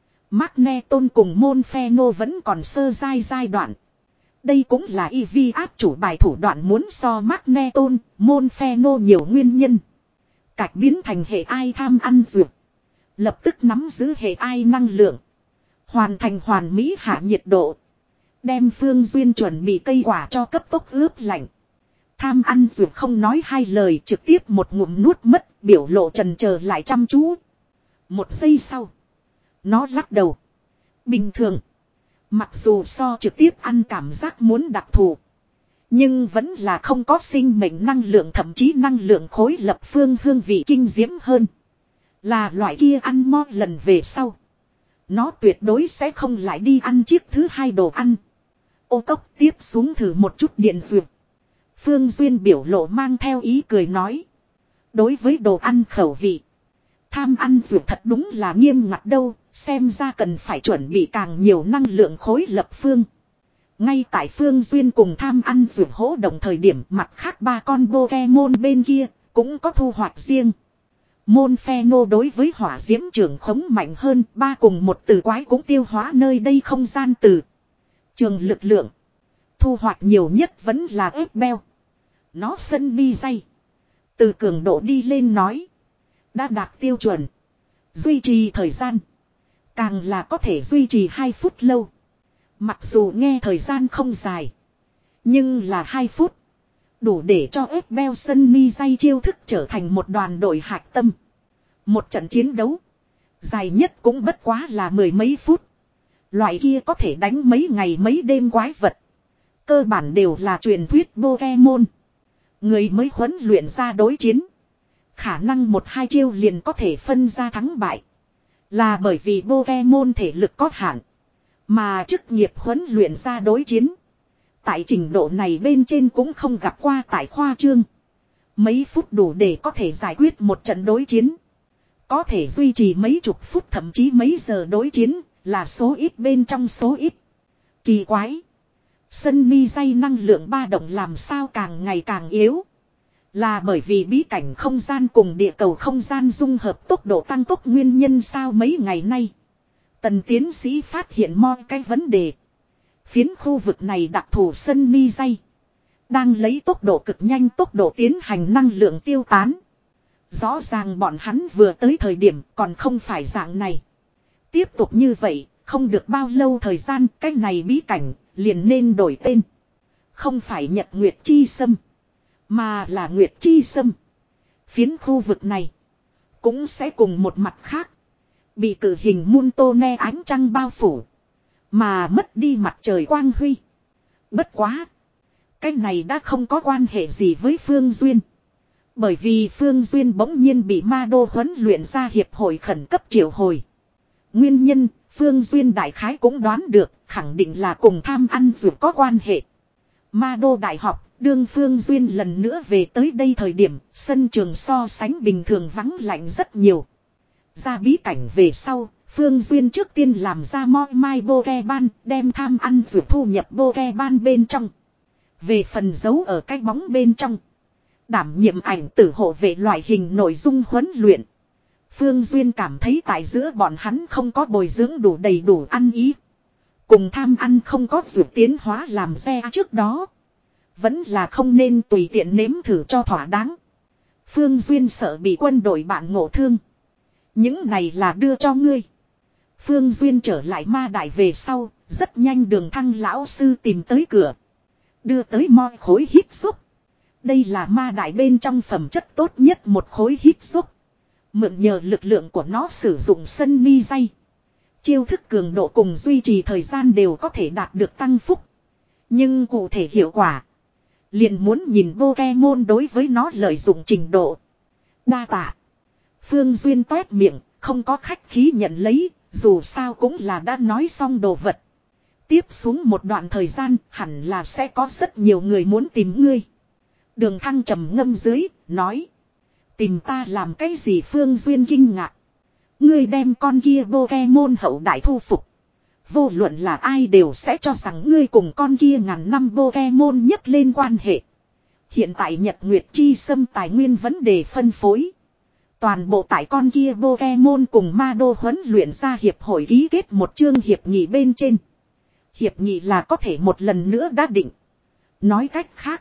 Speaker 1: Magneton cùng Monferno vẫn còn sơ giai giai đoạn. Đây cũng là Eevee áp chủ bài thủ đoạn muốn so Magneton, Monferno nhiều nguyên nhân. Cạch biến thành hệ ai tham ăn dược. Lập tức nắm giữ hệ ai năng lượng. Hoàn thành hoàn mỹ hạ nhiệt độ. Đem Phương Duyên chuẩn bị cây quả cho cấp tốc ướp lạnh. Tham ăn dược không nói hai lời trực tiếp một ngụm nuốt mất, biểu lộ trần chờ lại chăm chú. Một giây sau. Nó lắc đầu. Bình thường. Mặc dù so trực tiếp ăn cảm giác muốn đặc thù. Nhưng vẫn là không có sinh mệnh năng lượng thậm chí năng lượng khối lập phương hương vị kinh diễm hơn. Là loại kia ăn mo lần về sau. Nó tuyệt đối sẽ không lại đi ăn chiếc thứ hai đồ ăn. Ô cốc tiếp xuống thử một chút điện dược. Phương Duyên biểu lộ mang theo ý cười nói. Đối với đồ ăn khẩu vị. Tham ăn dược thật đúng là nghiêm ngặt đâu. Xem ra cần phải chuẩn bị càng nhiều năng lượng khối lập phương. Ngay tại Phương Duyên cùng tham ăn dược hỗ động thời điểm mặt khác ba con Pokemon bên kia cũng có thu hoạch riêng. Monferno đối với hỏa diễm trưởng khống mạnh hơn, ba cùng một từ quái cũng tiêu hóa nơi đây không gian từ. Trường lực lượng. Thu hoạch nhiều nhất vẫn là ép beo. Nó sân đi dây. Từ cường độ đi lên nói. Đã đạt tiêu chuẩn. Duy trì thời gian. Càng là có thể duy trì hai phút lâu. Mặc dù nghe thời gian không dài. Nhưng là hai phút. Đủ để cho ép beo sân ni dây chiêu thức trở thành một đoàn đội hạch tâm. Một trận chiến đấu. Dài nhất cũng bất quá là mười mấy phút. Loại kia có thể đánh mấy ngày mấy đêm quái vật. Cơ bản đều là truyền thuyết Pokemon. Người mới huấn luyện ra đối chiến. Khả năng một hai chiêu liền có thể phân ra thắng bại. Là bởi vì Pokemon thể lực có hạn. Mà chức nghiệp huấn luyện ra đối chiến. Tại trình độ này bên trên cũng không gặp qua tại khoa trương. Mấy phút đủ để có thể giải quyết một trận đối chiến. Có thể duy trì mấy chục phút thậm chí mấy giờ đối chiến là số ít bên trong số ít. Kỳ quái. Sân mi dây năng lượng ba động làm sao càng ngày càng yếu. Là bởi vì bí cảnh không gian cùng địa cầu không gian dung hợp tốc độ tăng tốc nguyên nhân sao mấy ngày nay. Tần tiến sĩ phát hiện mo cái vấn đề. Phiến khu vực này đặc thù sân mi dây. Đang lấy tốc độ cực nhanh tốc độ tiến hành năng lượng tiêu tán. Rõ ràng bọn hắn vừa tới thời điểm còn không phải dạng này. Tiếp tục như vậy, không được bao lâu thời gian cái này bí cảnh liền nên đổi tên. Không phải Nhật Nguyệt Chi Sâm, mà là Nguyệt Chi Sâm. Phiến khu vực này cũng sẽ cùng một mặt khác bị cử hình Muntone ánh trăng bao phủ, mà mất đi mặt trời quang huy. Bất quá, cái này đã không có quan hệ gì với Phương Duyên. Bởi vì Phương Duyên bỗng nhiên bị ma đô huấn luyện ra hiệp hội khẩn cấp triệu hồi. Nguyên nhân, Phương Duyên đại khái cũng đoán được, khẳng định là cùng tham ăn dù có quan hệ. Ma đô đại học, đương Phương Duyên lần nữa về tới đây thời điểm, sân trường so sánh bình thường vắng lạnh rất nhiều. Ra bí cảnh về sau, Phương Duyên trước tiên làm ra moi mai Pokemon, đem tham ăn dù thu nhập Pokemon bên trong. Về phần giấu ở cái bóng bên trong, đảm nhiệm ảnh tử hộ vệ loại hình nội dung huấn luyện. Phương Duyên cảm thấy tại giữa bọn hắn không có bồi dưỡng đủ đầy đủ ăn ý. Cùng tham ăn không có dù tiến hóa làm xe trước đó. Vẫn là không nên tùy tiện nếm thử cho thỏa đáng. Phương Duyên sợ bị quân đội bạn ngộ thương. Những này là đưa cho ngươi. Phương Duyên trở lại ma đại về sau, rất nhanh đường thăng lão sư tìm tới cửa. Đưa tới moi khối hít xúc. Đây là ma đại bên trong phẩm chất tốt nhất một khối hít xúc. Mượn nhờ lực lượng của nó sử dụng sân mi dây. Chiêu thức cường độ cùng duy trì thời gian đều có thể đạt được tăng phúc. Nhưng cụ thể hiệu quả liền muốn nhìn Pokemon đối với nó lợi dụng trình độ. Đa tạ. Phương Duyên toét miệng, không có khách khí nhận lấy, dù sao cũng là đã nói xong đồ vật. Tiếp xuống một đoạn thời gian, hẳn là sẽ có rất nhiều người muốn tìm ngươi. Đường thăng trầm ngâm dưới, nói. Tìm ta làm cái gì? Phương Duyên kinh ngạc. Ngươi đem con kia Pokemon hậu đại thu phục. Vô luận là ai đều sẽ cho rằng ngươi cùng con kia ngàn năm Pokemon nhấc lên quan hệ. Hiện tại Nhật Nguyệt Chi Sâm tài nguyên vấn đề phân phối. Toàn bộ tại con kia Pokemon cùng ma đô huấn luyện ra hiệp hội ký kết một chương hiệp nghị bên trên. Hiệp nghị là có thể một lần nữa đã định. Nói cách khác,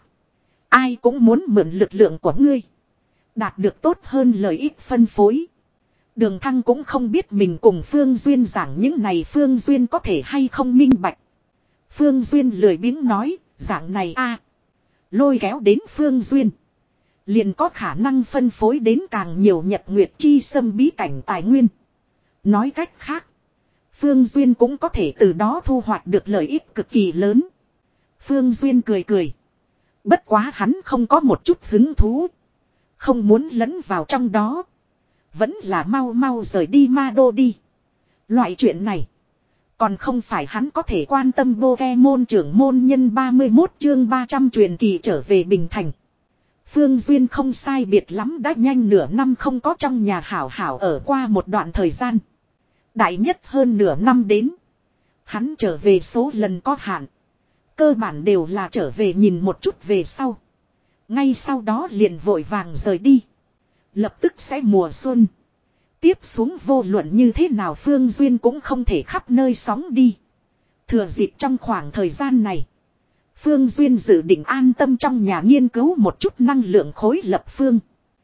Speaker 1: ai cũng muốn mượn lực lượng của ngươi. Đạt được tốt hơn lợi ích phân phối. Đường thăng cũng không biết mình cùng Phương Duyên giảng những này Phương Duyên có thể hay không minh bạch. Phương Duyên lười biếng nói, giảng này a lôi kéo đến Phương Duyên. Liền có khả năng phân phối đến càng nhiều Nhật Nguyệt Chi Sâm bí cảnh tài nguyên. Nói cách khác, Phương Duyên cũng có thể từ đó thu hoạch được lợi ích cực kỳ lớn. Phương Duyên cười cười. Bất quá hắn không có một chút hứng thú. Không muốn lẫn vào trong đó. Vẫn là mau mau rời đi ma đô đi. Loại chuyện này còn không phải hắn có thể quan tâm. Pokemon trưởng môn nhân ba mươi mốt chương ba trăm truyền kỳ trở về Bình Thành. Phương Duyên không sai biệt lắm đã nhanh nửa năm không có trong nhà hảo hảo ở qua một đoạn thời gian. Đại nhất hơn nửa năm đến. Hắn trở về số lần có hạn. Cơ bản đều là trở về nhìn một chút về sau. Ngay sau đó liền vội vàng rời đi. Lập tức sẽ mùa xuân. Tiếp xuống vô luận như thế nào Phương Duyên cũng không thể khắp nơi sóng đi. Thừa dịp trong khoảng thời gian này, Phương Duyên dự định an tâm trong nhà nghiên cứu một chút năng lượng khối lập phương.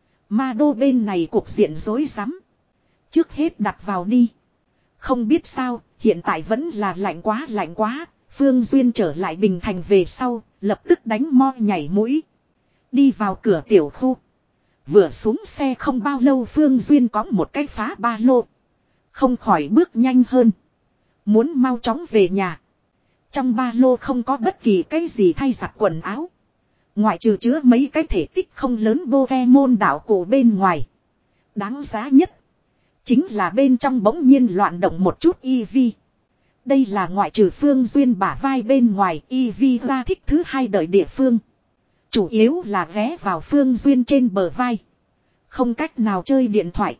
Speaker 1: Ma đô bên này cuộc diện rối rắm. Trước hết đặt vào đi. Không biết sao, hiện tại vẫn là lạnh quá lạnh quá. Phương Duyên trở lại Bình Thành về sau, lập tức đánh mo nhảy mũi. Đi vào cửa tiểu khu. Vừa xuống xe không bao lâu Phương Duyên có một cái phá ba lô. Không khỏi bước nhanh hơn. Muốn mau chóng về nhà. Trong ba lô không có bất kỳ cái gì thay giặt quần áo. Ngoại trừ chứa mấy cái thể tích không lớn Pokemon đảo cổ bên ngoài. Đáng giá nhất chính là bên trong bỗng nhiên loạn động một chút Eevee. Đây là ngoại trừ Phương Duyên bả vai bên ngoài Eevee ra thích thứ hai đời địa phương. Chủ yếu là ghé vào Phương Duyên trên bờ vai. Không cách nào chơi điện thoại.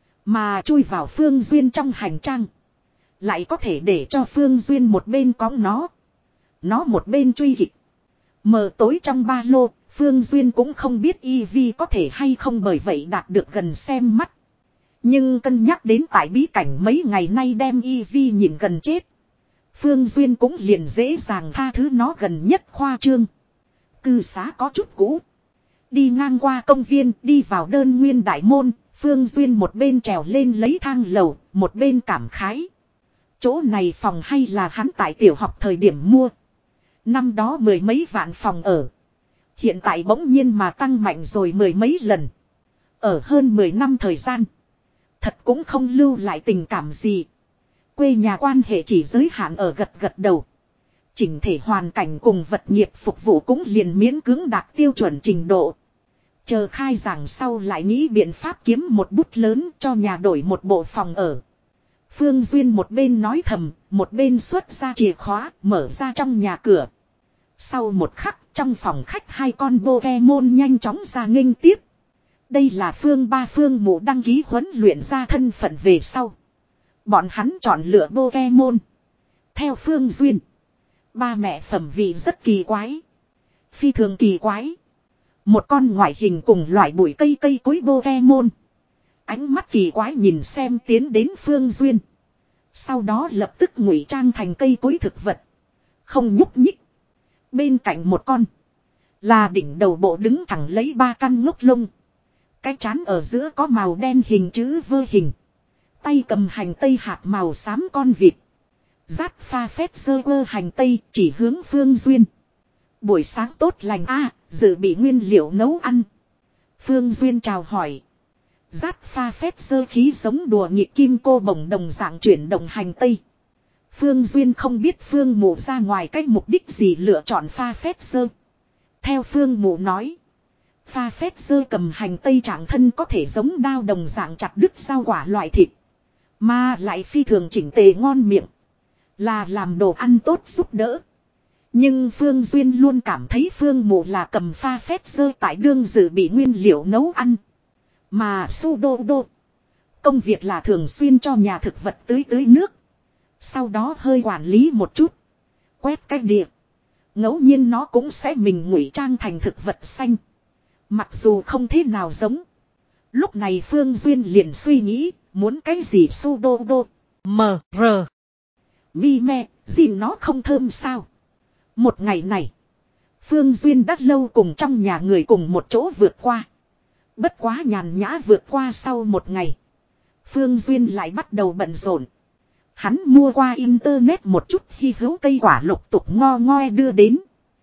Speaker 1: Mà chui vào Phương Duyên trong hành trang. Lại có thể để cho Phương Duyên một bên cõng nó. Nó một bên truy kịp. Mờ tối trong ba lô, Phương Duyên cũng không biết Eevee có thể hay không bởi vậy đạt được gần xem mắt. Nhưng cân nhắc đến tại bí cảnh mấy ngày nay đem Eevee nhìn gần chết. Phương Duyên cũng liền dễ dàng tha thứ nó gần nhất khoa trương. Cư xá có chút cũ. Đi ngang qua công viên, đi vào đơn nguyên đại môn, Phương Duyên một bên trèo lên lấy thang lầu, một bên cảm khái. Chỗ này phòng hay là hắn tại tiểu học thời điểm mua. Năm đó mười mấy vạn phòng ở. Hiện tại bỗng nhiên mà tăng mạnh rồi mười mấy lần. Ở hơn mười năm thời gian. Thật cũng không lưu lại tình cảm gì. Quê nhà quan hệ chỉ giới hạn ở gật gật đầu. Chỉnh thể hoàn cảnh cùng vật nghiệp phục vụ cũng liền miễn cưỡng đạt tiêu chuẩn trình độ. Chờ khai giảng sau lại nghĩ biện pháp kiếm một bút lớn cho nhà đổi một bộ phòng ở. Phương Duyên một bên nói thầm, một bên xuất ra chìa khóa, mở ra trong nhà cửa. Sau một khắc, trong phòng khách hai con Pokemon nhanh chóng ra nghênh tiếp. Đây là Phương Ba Phương Mụ đăng ký huấn luyện ra thân phận về sau. Bọn hắn chọn lựa Pokemon. Theo Phương Duyên, ba mẹ phẩm vị rất kỳ quái. Phi thường kỳ quái. Một con ngoại hình cùng loại bụi cây cây cối Pokemon. Ánh mắt kỳ quái nhìn xem tiến đến Phương Duyên. Sau đó lập tức ngụy trang thành cây cối thực vật. Không nhúc nhích. Bên cạnh một con. Là đỉnh đầu bộ đứng thẳng lấy ba căn ngốc lông. Cái trán ở giữa có màu đen hình chữ vơ hình. Tay cầm hành tây hạt màu xám con vịt. Rát pha phép sơ vơ hành tây chỉ hướng Phương Duyên. Buổi sáng tốt lành a, dự bị nguyên liệu nấu ăn. Phương Duyên chào hỏi. Rát pha phép sơ khí giống đùa nghịch kim cô bồng đồng dạng chuyển động hành tây. Phương Duyên không biết Phương Mụ ra ngoài cách mục đích gì lựa chọn pha phép sơ. Theo Phương Mụ nói. Pha phép sơ cầm hành tây trạng thân có thể giống đao đồng dạng chặt đứt rau quả loại thịt. Mà lại phi thường chỉnh tề ngon miệng. Là làm đồ ăn tốt giúp đỡ. Nhưng Phương Duyên luôn cảm thấy Phương Mụ là cầm pha phép sơ tại đương dự bị nguyên liệu nấu ăn. Mà su đô đô. Công việc là thường xuyên cho nhà thực vật tưới tưới nước. Sau đó hơi quản lý một chút. Quét cái địa. Ngẫu nhiên nó cũng sẽ mình ngụy trang thành thực vật xanh. Mặc dù không thế nào giống. Lúc này Phương Duyên liền suy nghĩ. Muốn cái gì su đô đô. Mờ rờ. Mi me. Gì nó không thơm sao. Một ngày này. Phương Duyên đã lâu cùng trong nhà người cùng một chỗ vượt qua. Bất quá nhàn nhã vượt qua sau một ngày. Phương Duyên lại bắt đầu bận rộn. Hắn mua qua internet một chút hy hữu cây quả lục tục ngo ngoe đưa đến.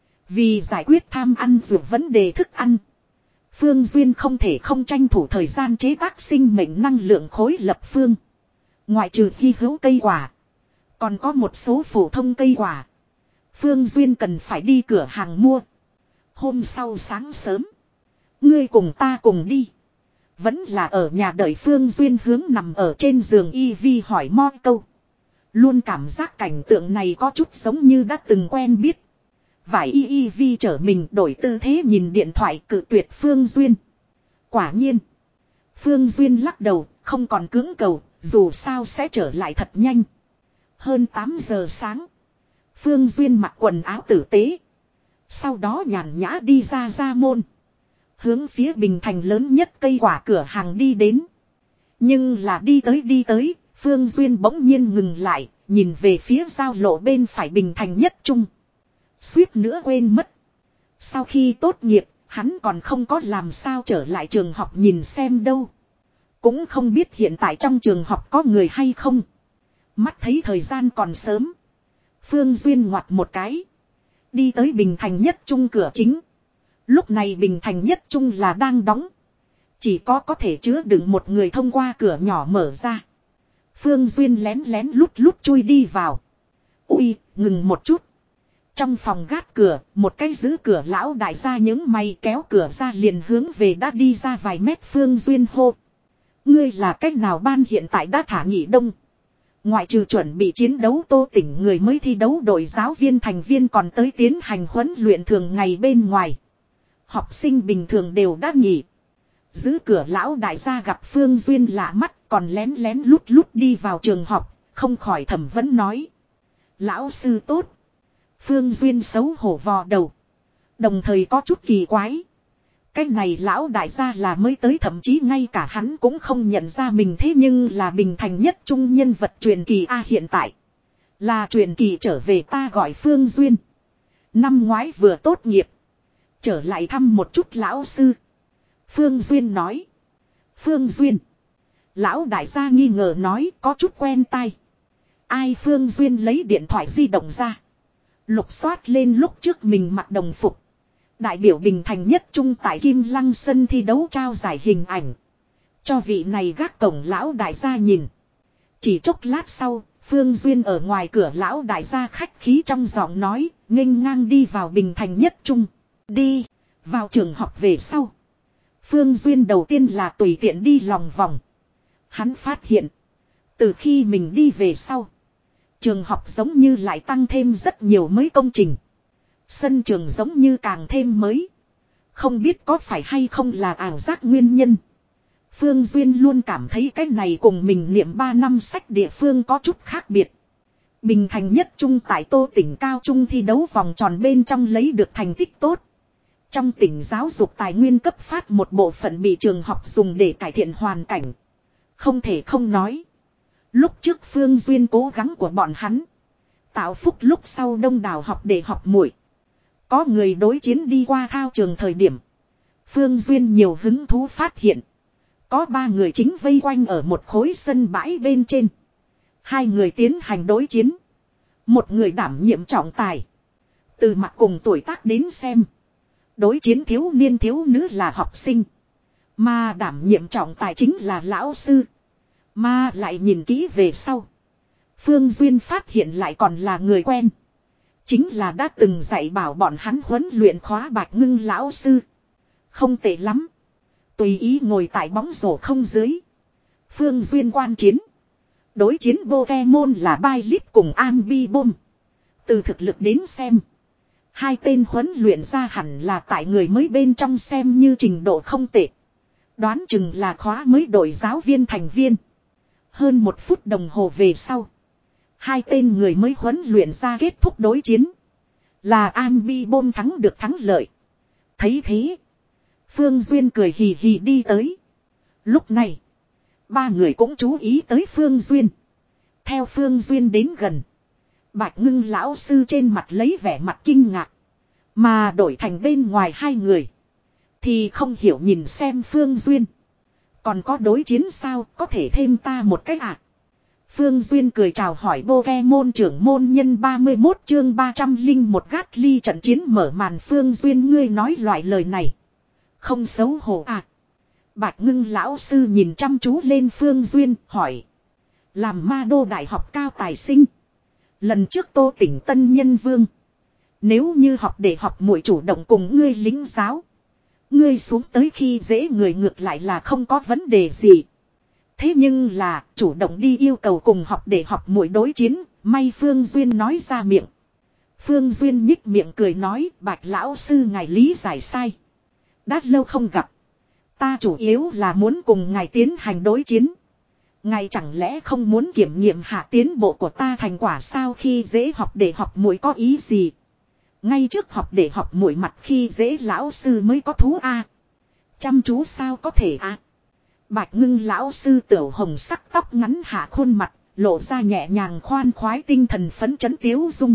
Speaker 1: Vì giải quyết tham ăn dược vấn đề thức ăn. Phương Duyên không thể không tranh thủ thời gian chế tác sinh mệnh năng lượng khối lập phương. Ngoại trừ hy hữu cây quả. Còn có một số phổ thông cây quả. Phương Duyên cần phải đi cửa hàng mua. Hôm sau sáng sớm. Ngươi cùng ta cùng đi. Vẫn là ở nhà đợi Phương Duyên hướng nằm ở trên giường y vi hỏi mo câu. Luôn cảm giác cảnh tượng này có chút giống như đã từng quen biết. Vải y y vi trở mình đổi tư thế nhìn điện thoại cự tuyệt Phương Duyên. Quả nhiên. Phương Duyên lắc đầu, không còn cưỡng cầu, dù sao sẽ trở lại thật nhanh. Hơn tám giờ sáng. Phương Duyên mặc quần áo tử tế. Sau đó nhàn nhã đi ra ra môn. Hướng phía Bình Thành lớn nhất cây quả cửa hàng đi đến. Nhưng là đi tới đi tới, Phương Duyên bỗng nhiên ngừng lại, nhìn về phía giao lộ bên phải Bình Thành nhất trung. Suýt nữa quên mất. Sau khi tốt nghiệp, hắn còn không có làm sao trở lại trường học nhìn xem đâu. Cũng không biết hiện tại trong trường học có người hay không. Mắt thấy thời gian còn sớm. Phương Duyên ngoặt một cái. Đi tới Bình Thành nhất trung cửa chính. Lúc này Bình Thành nhất trung là đang đóng. Chỉ có có thể chứa đựng một người thông qua cửa nhỏ mở ra. Phương Duyên lén lén lút lút chui đi vào. Ui, ngừng một chút. Trong phòng gác cửa, một cái giữ cửa lão đại gia những mày kéo cửa ra liền hướng về đã đi ra vài mét Phương Duyên hô. Ngươi là cách nào ban hiện tại đã thả nghỉ đông. Ngoại trừ chuẩn bị chiến đấu Tô Tỉnh người mới thi đấu đội giáo viên thành viên còn tới tiến hành huấn luyện thường ngày bên ngoài. Học sinh bình thường đều đã nghỉ. Giữ cửa lão đại gia gặp Phương Duyên lạ mắt còn lén lén lút lút đi vào trường học, không khỏi thẩm vấn nói. Lão sư tốt. Phương Duyên xấu hổ vò đầu. Đồng thời có chút kỳ quái. Cái này lão đại gia là mới tới thậm chí ngay cả hắn cũng không nhận ra mình thế nhưng là Bình Thành nhất trung nhân vật truyền kỳ A hiện tại. Là truyền kỳ trở về ta gọi Phương Duyên. Năm ngoái vừa tốt nghiệp. Trở lại thăm một chút lão sư. Phương Duyên nói. Phương Duyên. Lão đại gia nghi ngờ nói có chút quen tai. Ai Phương Duyên lấy điện thoại di động ra. Lục soát lên lúc trước mình mặc đồng phục. Đại biểu Bình Thành nhất trung tại Kim Lăng sân thi đấu trao giải hình ảnh. Cho vị này gác cổng lão đại gia nhìn. Chỉ chốc lát sau, Phương Duyên ở ngoài cửa lão đại gia khách khí trong giọng nói, nghênh ngang đi vào Bình Thành nhất trung. Đi, vào trường học về sau. Phương Duyên đầu tiên là tùy tiện đi lòng vòng. Hắn phát hiện, Từ khi mình đi về sau, trường học giống như lại tăng thêm rất nhiều mới công trình. Sân trường giống như càng thêm mới. Không biết có phải hay không là ảo giác nguyên nhân. Phương Duyên luôn cảm thấy cái này cùng mình niệm ba năm sách địa phương có chút khác biệt. Bình Thành nhất trung tại Tô tỉnh cao trung thi đấu vòng tròn bên trong lấy được thành tích tốt. Trong tỉnh giáo dục tài nguyên cấp phát một bộ phận bị trường học dùng để cải thiện hoàn cảnh. Không thể không nói. Lúc trước Phương Duyên cố gắng của bọn hắn. Tạo phúc lúc sau đông đảo học để học muội. Có người đối chiến đi qua thao trường thời điểm. Phương Duyên nhiều hứng thú phát hiện. Có ba người chính vây quanh ở một khối sân bãi bên trên. Hai người tiến hành đối chiến. Một người đảm nhiệm trọng tài. Từ mặt cùng tuổi tác đến xem. Đối chiến thiếu niên thiếu nữ là học sinh. Mà đảm nhiệm trọng tài chính là lão sư. Mà lại nhìn kỹ về sau. Phương Duyên phát hiện lại còn là người quen. Chính là đã từng dạy bảo bọn hắn huấn luyện khóa Bạch Ngưng lão sư. Không tệ lắm. Tùy ý ngồi tại bóng rổ không dưới. Phương Duyên quan chiến. Đối chiến Pokemon là Bylip cùng Ambibom. Từ thực lực đến xem. Hai tên huấn luyện ra hẳn là tại người mới bên trong xem như trình độ không tệ. Đoán chừng là khóa mới đổi giáo viên thành viên. Hơn một phút đồng hồ về sau. Hai tên người mới huấn luyện ra kết thúc đối chiến. Là Ambibom thắng được thắng lợi. Thấy thế. Phương Duyên cười hì hì đi tới. Lúc này. Ba người cũng chú ý tới Phương Duyên. Theo Phương Duyên đến gần. Bạch Ngưng lão sư trên mặt lấy vẻ mặt kinh ngạc. Mà đổi thành bên ngoài hai người. Thì không hiểu nhìn xem Phương Duyên. Còn có đối chiến sao, có thể thêm ta một cách à? Phương Duyên cười chào hỏi Pokemon trưởng môn nhân ba mươi mốt chương ba trăm linh một gát ly trận chiến mở màn. Phương Duyên ngươi nói loại lời này. Không xấu hổ à? Bạch Ngưng lão sư nhìn chăm chú lên Phương Duyên hỏi. Làm ma đô đại học cao tài sinh. Lần trước Tô tỉnh tân nhân vương. Nếu như học để học muội chủ động cùng ngươi lính giáo. Ngươi xuống tới khi dễ người ngược lại là không có vấn đề gì. Thế nhưng là chủ động đi yêu cầu cùng học để học muội đối chiến. May Phương Duyên nói ra miệng. Phương Duyên nhích miệng cười nói Bạch lão sư ngài lý giải sai. Đã lâu không gặp. Ta chủ yếu là muốn cùng ngài tiến hành đối chiến. Ngài chẳng lẽ không muốn kiểm nghiệm hạ tiến bộ của ta thành quả sao khi dễ học để học muội có ý gì. Ngay trước học để học muội mặt khi dễ lão sư mới có thú a. Chăm chú sao có thể a. Bạch Ngưng lão sư tiểu hồng sắc tóc ngắn hạ khuôn mặt, lộ ra nhẹ nhàng khoan khoái tinh thần phấn chấn tiếu dung.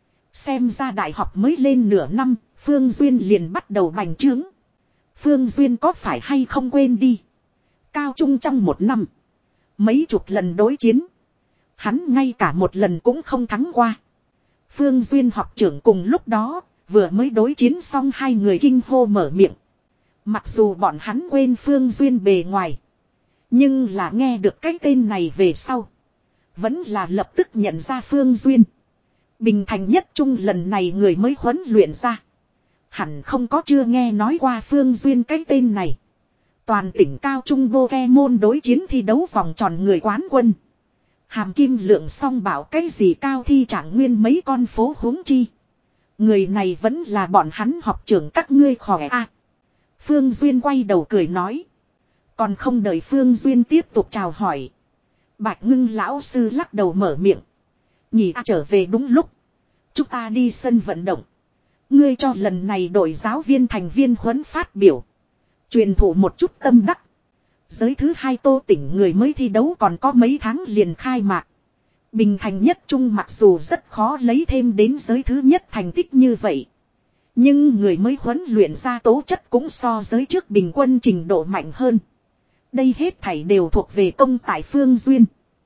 Speaker 1: Xem ra đại học mới lên nửa năm, Phương Duyên liền bắt đầu bành trướng. Phương Duyên có phải hay không quên đi. Cao trung trong một năm. Mấy chục lần đối chiến. Hắn ngay cả một lần cũng không thắng qua. Phương Duyên học trưởng cùng lúc đó, vừa mới đối chiến xong hai người kinh hô mở miệng. Mặc dù bọn hắn quên Phương Duyên bề ngoài. Nhưng là nghe được cái tên này về sau. Vẫn là lập tức nhận ra Phương Duyên. Bình Thành nhất trung lần này người mới huấn luyện ra. Hẳn không có chưa nghe nói qua Phương Duyên cái tên này. Toàn tỉnh cao trung Pokemon đối chiến thi đấu vòng tròn người quán quân. Hàm kim lượng song bảo cái gì cao thi trạng nguyên mấy con phố huống chi. Người này vẫn là bọn hắn học trưởng các ngươi khỏe a. Phương Duyên quay đầu cười nói. Còn không đợi Phương Duyên tiếp tục chào hỏi. Bạch Ngưng lão sư lắc đầu mở miệng. Nhỉ à, trở về đúng lúc. Chúng ta đi sân vận động. Ngươi cho lần này đội giáo viên thành viên huấn phát biểu. Truyền thụ một chút tâm đắc. Giới thứ hai Tô tỉnh người mới thi đấu còn có mấy tháng liền khai mạc. Bình Thành nhất trung mặc dù rất khó lấy thêm đến giới thứ nhất thành tích như vậy. Nhưng người mới huấn luyện ra tố chất cũng so giới trước bình quân trình độ mạnh hơn. Đây hết thảy đều thuộc về công tại Phương Duyên.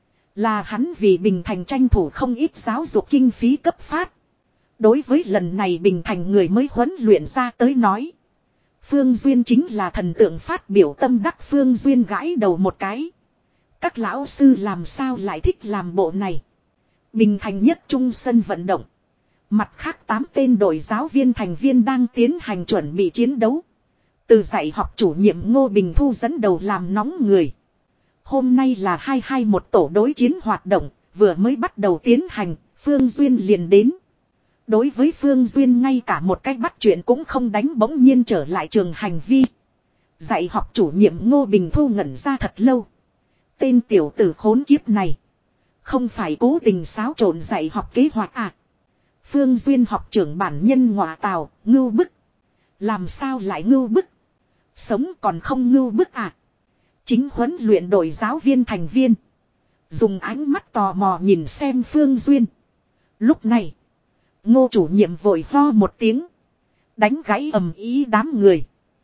Speaker 1: Là hắn vì Bình Thành tranh thủ không ít giáo dục kinh phí cấp phát. Đối với lần này Bình Thành người mới huấn luyện ra tới nói. Phương Duyên chính là thần tượng phát biểu tâm đắc. Phương Duyên gãi đầu một cái. Các lão sư làm sao lại thích làm bộ này. Bình Thành nhất trung sân vận động. Mặt khác tám tên đội giáo viên thành viên đang tiến hành chuẩn bị chiến đấu. Từ dạy học chủ nhiệm Ngô Bình Thu dẫn đầu làm nóng người. Hôm nay là hai hai một tổ đối chiến hoạt động, vừa mới bắt đầu tiến hành, Phương Duyên liền đến. Đối với Phương Duyên ngay cả một cách bắt chuyện cũng không đánh, bỗng nhiên trở lại trường hành vi. Dạy học chủ nhiệm Ngô Bình Thu ngẩn ra thật lâu. Tên tiểu tử khốn kiếp này. Không phải cố tình xáo trộn dạy học kế hoạch à. Phương Duyên học trưởng bản nhân ngọa tào, ngưu bức. Làm sao lại ngưu bức? Sống còn không ngưu bức à? Chính huấn luyện đội giáo viên thành viên. Dùng ánh mắt tò mò nhìn xem Phương Duyên. Lúc này, Ngô chủ nhiệm vội ho một tiếng. Đánh gãy ầm ý đám người.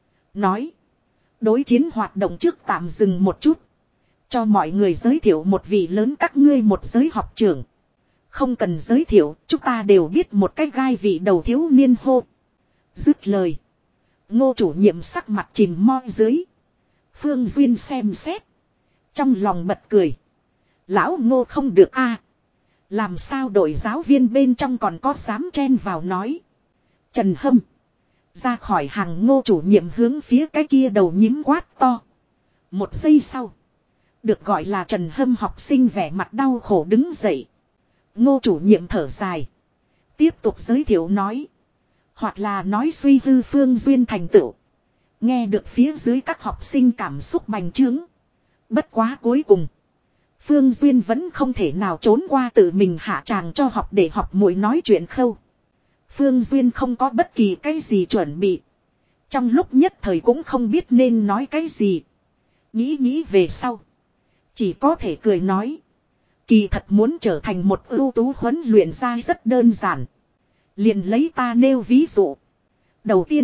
Speaker 1: Nói. Đối chiến hoạt động trước tạm dừng một chút. Cho mọi người giới thiệu một vị lớn các ngươi một giới học trưởng. Không cần giới thiệu, chúng ta đều biết một cái gai vị đầu thiếu niên hô. Dứt lời. Ngô chủ nhiệm sắc mặt chìm moi dưới. Phương Duyên xem xét. Trong lòng bật cười. Lão Ngô không được a. Làm sao đội giáo viên bên trong còn có dám chen vào nói. Trần Hâm. Ra khỏi hàng Ngô chủ nhiệm hướng phía cái kia đầu nhím quát to. Một giây sau. Được gọi là Trần Hâm học sinh vẻ mặt đau khổ đứng dậy. Ngô chủ nhiệm thở dài. Tiếp tục giới thiệu nói. Hoặc là nói suy hư Phương Duyên thành tựu. Nghe được phía dưới các học sinh cảm xúc bành trướng. Bất quá cuối cùng. Phương Duyên vẫn không thể nào trốn qua tự mình hạ tràng cho học để học muội nói chuyện khâu. Phương Duyên không có bất kỳ cái gì chuẩn bị. Trong lúc nhất thời cũng không biết nên nói cái gì. Nghĩ nghĩ về sau. Chỉ có thể cười nói. Kỳ thật muốn trở thành một ưu tú huấn luyện ra rất đơn giản. Liền lấy ta nêu ví dụ. Đầu tiên.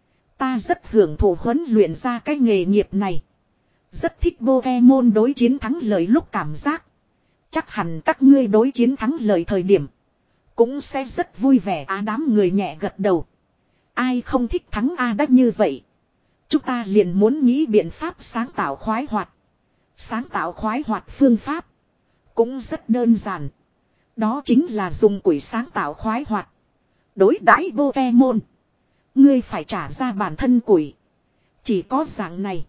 Speaker 1: Ta rất hưởng thụ huấn luyện ra cái nghề nghiệp này. Rất thích Pokemon đối chiến thắng lợi lúc cảm giác. Chắc hẳn các ngươi đối chiến thắng lợi thời điểm. Cũng sẽ rất vui vẻ á. Đám người nhẹ gật đầu. Ai không thích thắng a đắt như vậy. Chúng ta liền muốn nghĩ biện pháp sáng tạo khoái hoạt. Sáng tạo khoái hoạt phương pháp. Cũng rất đơn giản. Đó chính là dùng quỷ sáng tạo khoái hoạt. Đối đãi Pokemon. Ngươi phải trả ra bản thân quỷ. Chỉ có dạng này.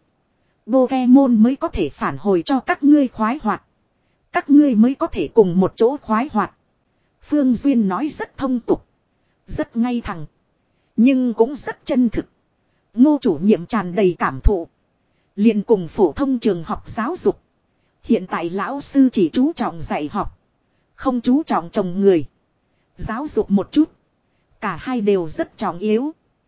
Speaker 1: Pokemon mới có thể phản hồi cho các ngươi khoái hoạt. Các ngươi mới có thể cùng một chỗ khoái hoạt. Phương Duyên nói rất thông tục. Rất ngay thẳng. Nhưng cũng rất chân thực. Ngô chủ nhiệm tràn đầy cảm thụ. Liền cùng phổ thông trường học giáo dục. Hiện tại lão sư chỉ chú trọng dạy học. Không chú trọng trồng người. Giáo dục một chút. Cả hai đều rất trọng yếu.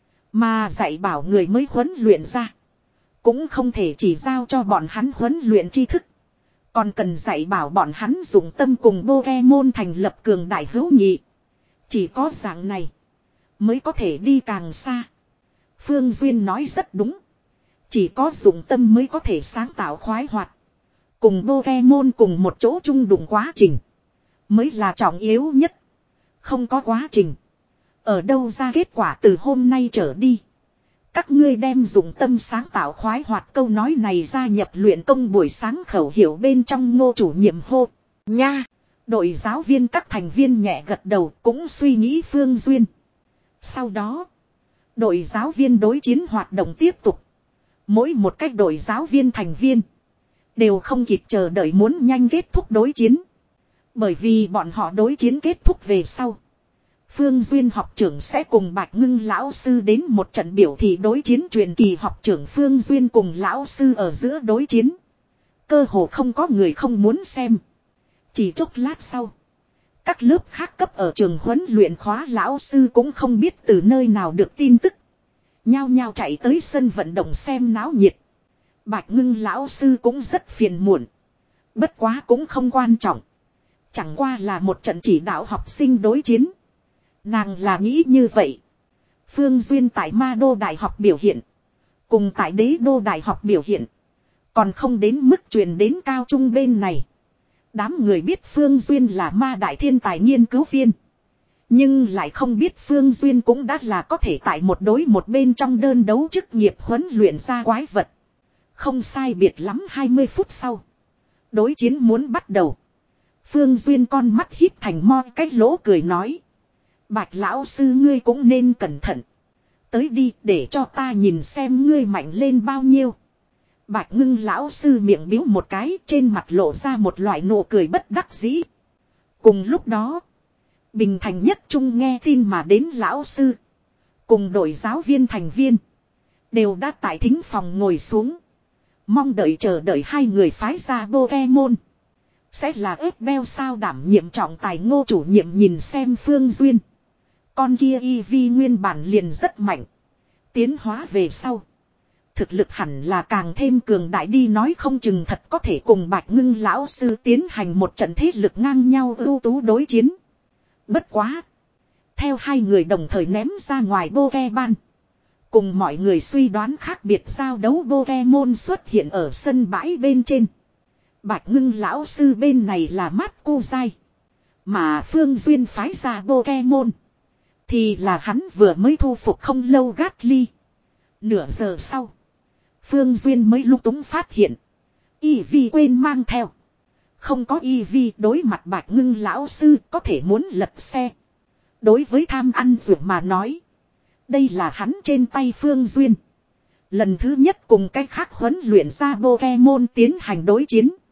Speaker 1: Mà dạy bảo người mới huấn luyện ra. Cũng không thể chỉ giao cho bọn hắn huấn luyện tri thức. Còn cần dạy bảo bọn hắn dùng tâm cùng Pokemon thành lập cường đại hữu nghị. Chỉ có dạng này. Mới có thể đi càng xa. Phương Duyên nói rất đúng. Chỉ có dùng tâm mới có thể sáng tạo khoái hoạt. Cùng Pokemon cùng một chỗ chung đụng quá trình. Mới là trọng yếu nhất. Không có quá trình. Ở đâu ra kết quả từ hôm nay trở đi. Các ngươi đem dùng tâm sáng tạo khoái hoạt câu nói này gia nhập luyện công buổi sáng khẩu hiệu bên trong. Ngô chủ nhiệm hô. Nha. Đội giáo viên các thành viên nhẹ gật đầu cũng suy nghĩ Phương Duyên. Sau đó. Đội giáo viên đối chiến hoạt động tiếp tục. Mỗi một cách đội giáo viên thành viên. Đều không kịp chờ đợi muốn nhanh kết thúc đối chiến. Bởi vì bọn họ đối chiến kết thúc về sau. Phương Duyên học trưởng sẽ cùng Bạch Ngưng lão sư đến một trận biểu thị đối chiến truyền kỳ. Học trưởng Phương Duyên cùng lão sư ở giữa đối chiến. Cơ hồ không có người không muốn xem. Chỉ chốc lát sau. Các lớp khác cấp ở trường huấn luyện khóa lão sư cũng không biết từ nơi nào được tin tức. Nhao nhao chạy tới sân vận động xem náo nhiệt. Bạch Ngưng lão sư cũng rất phiền muộn. Bất quá cũng không quan trọng. Chẳng qua là một trận chỉ đạo học sinh đối chiến. Nàng là nghĩ như vậy. Phương Duyên tại Ma Đô Đại học biểu hiện. Cùng tại Đế Đô Đại học biểu hiện. Còn không đến mức truyền đến cao trung bên này. Đám người biết Phương Duyên là ma đại thiên tài nghiên cứu viên. Nhưng lại không biết Phương Duyên cũng đã là có thể tại một đối một bên trong đơn đấu chức nghiệp huấn luyện ra quái vật. Không sai biệt lắm hai mươi phút sau. Đối chiến muốn bắt đầu. Phương Duyên con mắt híp thành mo cách lỗ cười nói. Bạch lão sư ngươi cũng nên cẩn thận. Tới đi để cho ta nhìn xem ngươi mạnh lên bao nhiêu. Bạch Ngưng lão sư miệng biếu một cái, trên mặt lộ ra một loại nụ cười bất đắc dĩ. Cùng lúc đó, Bình Thành Nhất Trung nghe tin mà đến lão sư, cùng đội giáo viên thành viên, đều đã tại thính phòng ngồi xuống. Mong đợi chờ đợi hai người phái ra Pokemon. Sẽ là ếp beo sao đảm nhiệm trọng tài Ngô chủ nhiệm nhìn xem Phương Duyên. Con kia Eevee nguyên bản liền rất mạnh. Tiến hóa về sau, thực lực hẳn là càng thêm cường đại đi, nói không chừng thật có thể cùng Bạch Ngưng lão sư tiến hành một trận thế lực ngang nhau ưu tú đối chiến. Bất quá, theo hai người đồng thời ném ra ngoài Pokemon, cùng mọi người suy đoán khác biệt, giao đấu Pokemon xuất hiện ở sân bãi bên trên. Bạch Ngưng lão sư bên này là Matcuzai, mà Phương Duyên phái ra Pokemon thì là hắn vừa mới thu phục không lâu Gatly. Nửa giờ sau, Phương Duyên mới lung túng phát hiện Eevee quên mang theo. Không có Eevee, đối mặt Bạch Ngưng lão sư có thể muốn lật xe. Đối với tham ăn dược mà nói, đây là hắn trên tay Phương Duyên lần thứ nhất cùng cái khác huấn luyện ra Pokemon tiến hành đối chiến.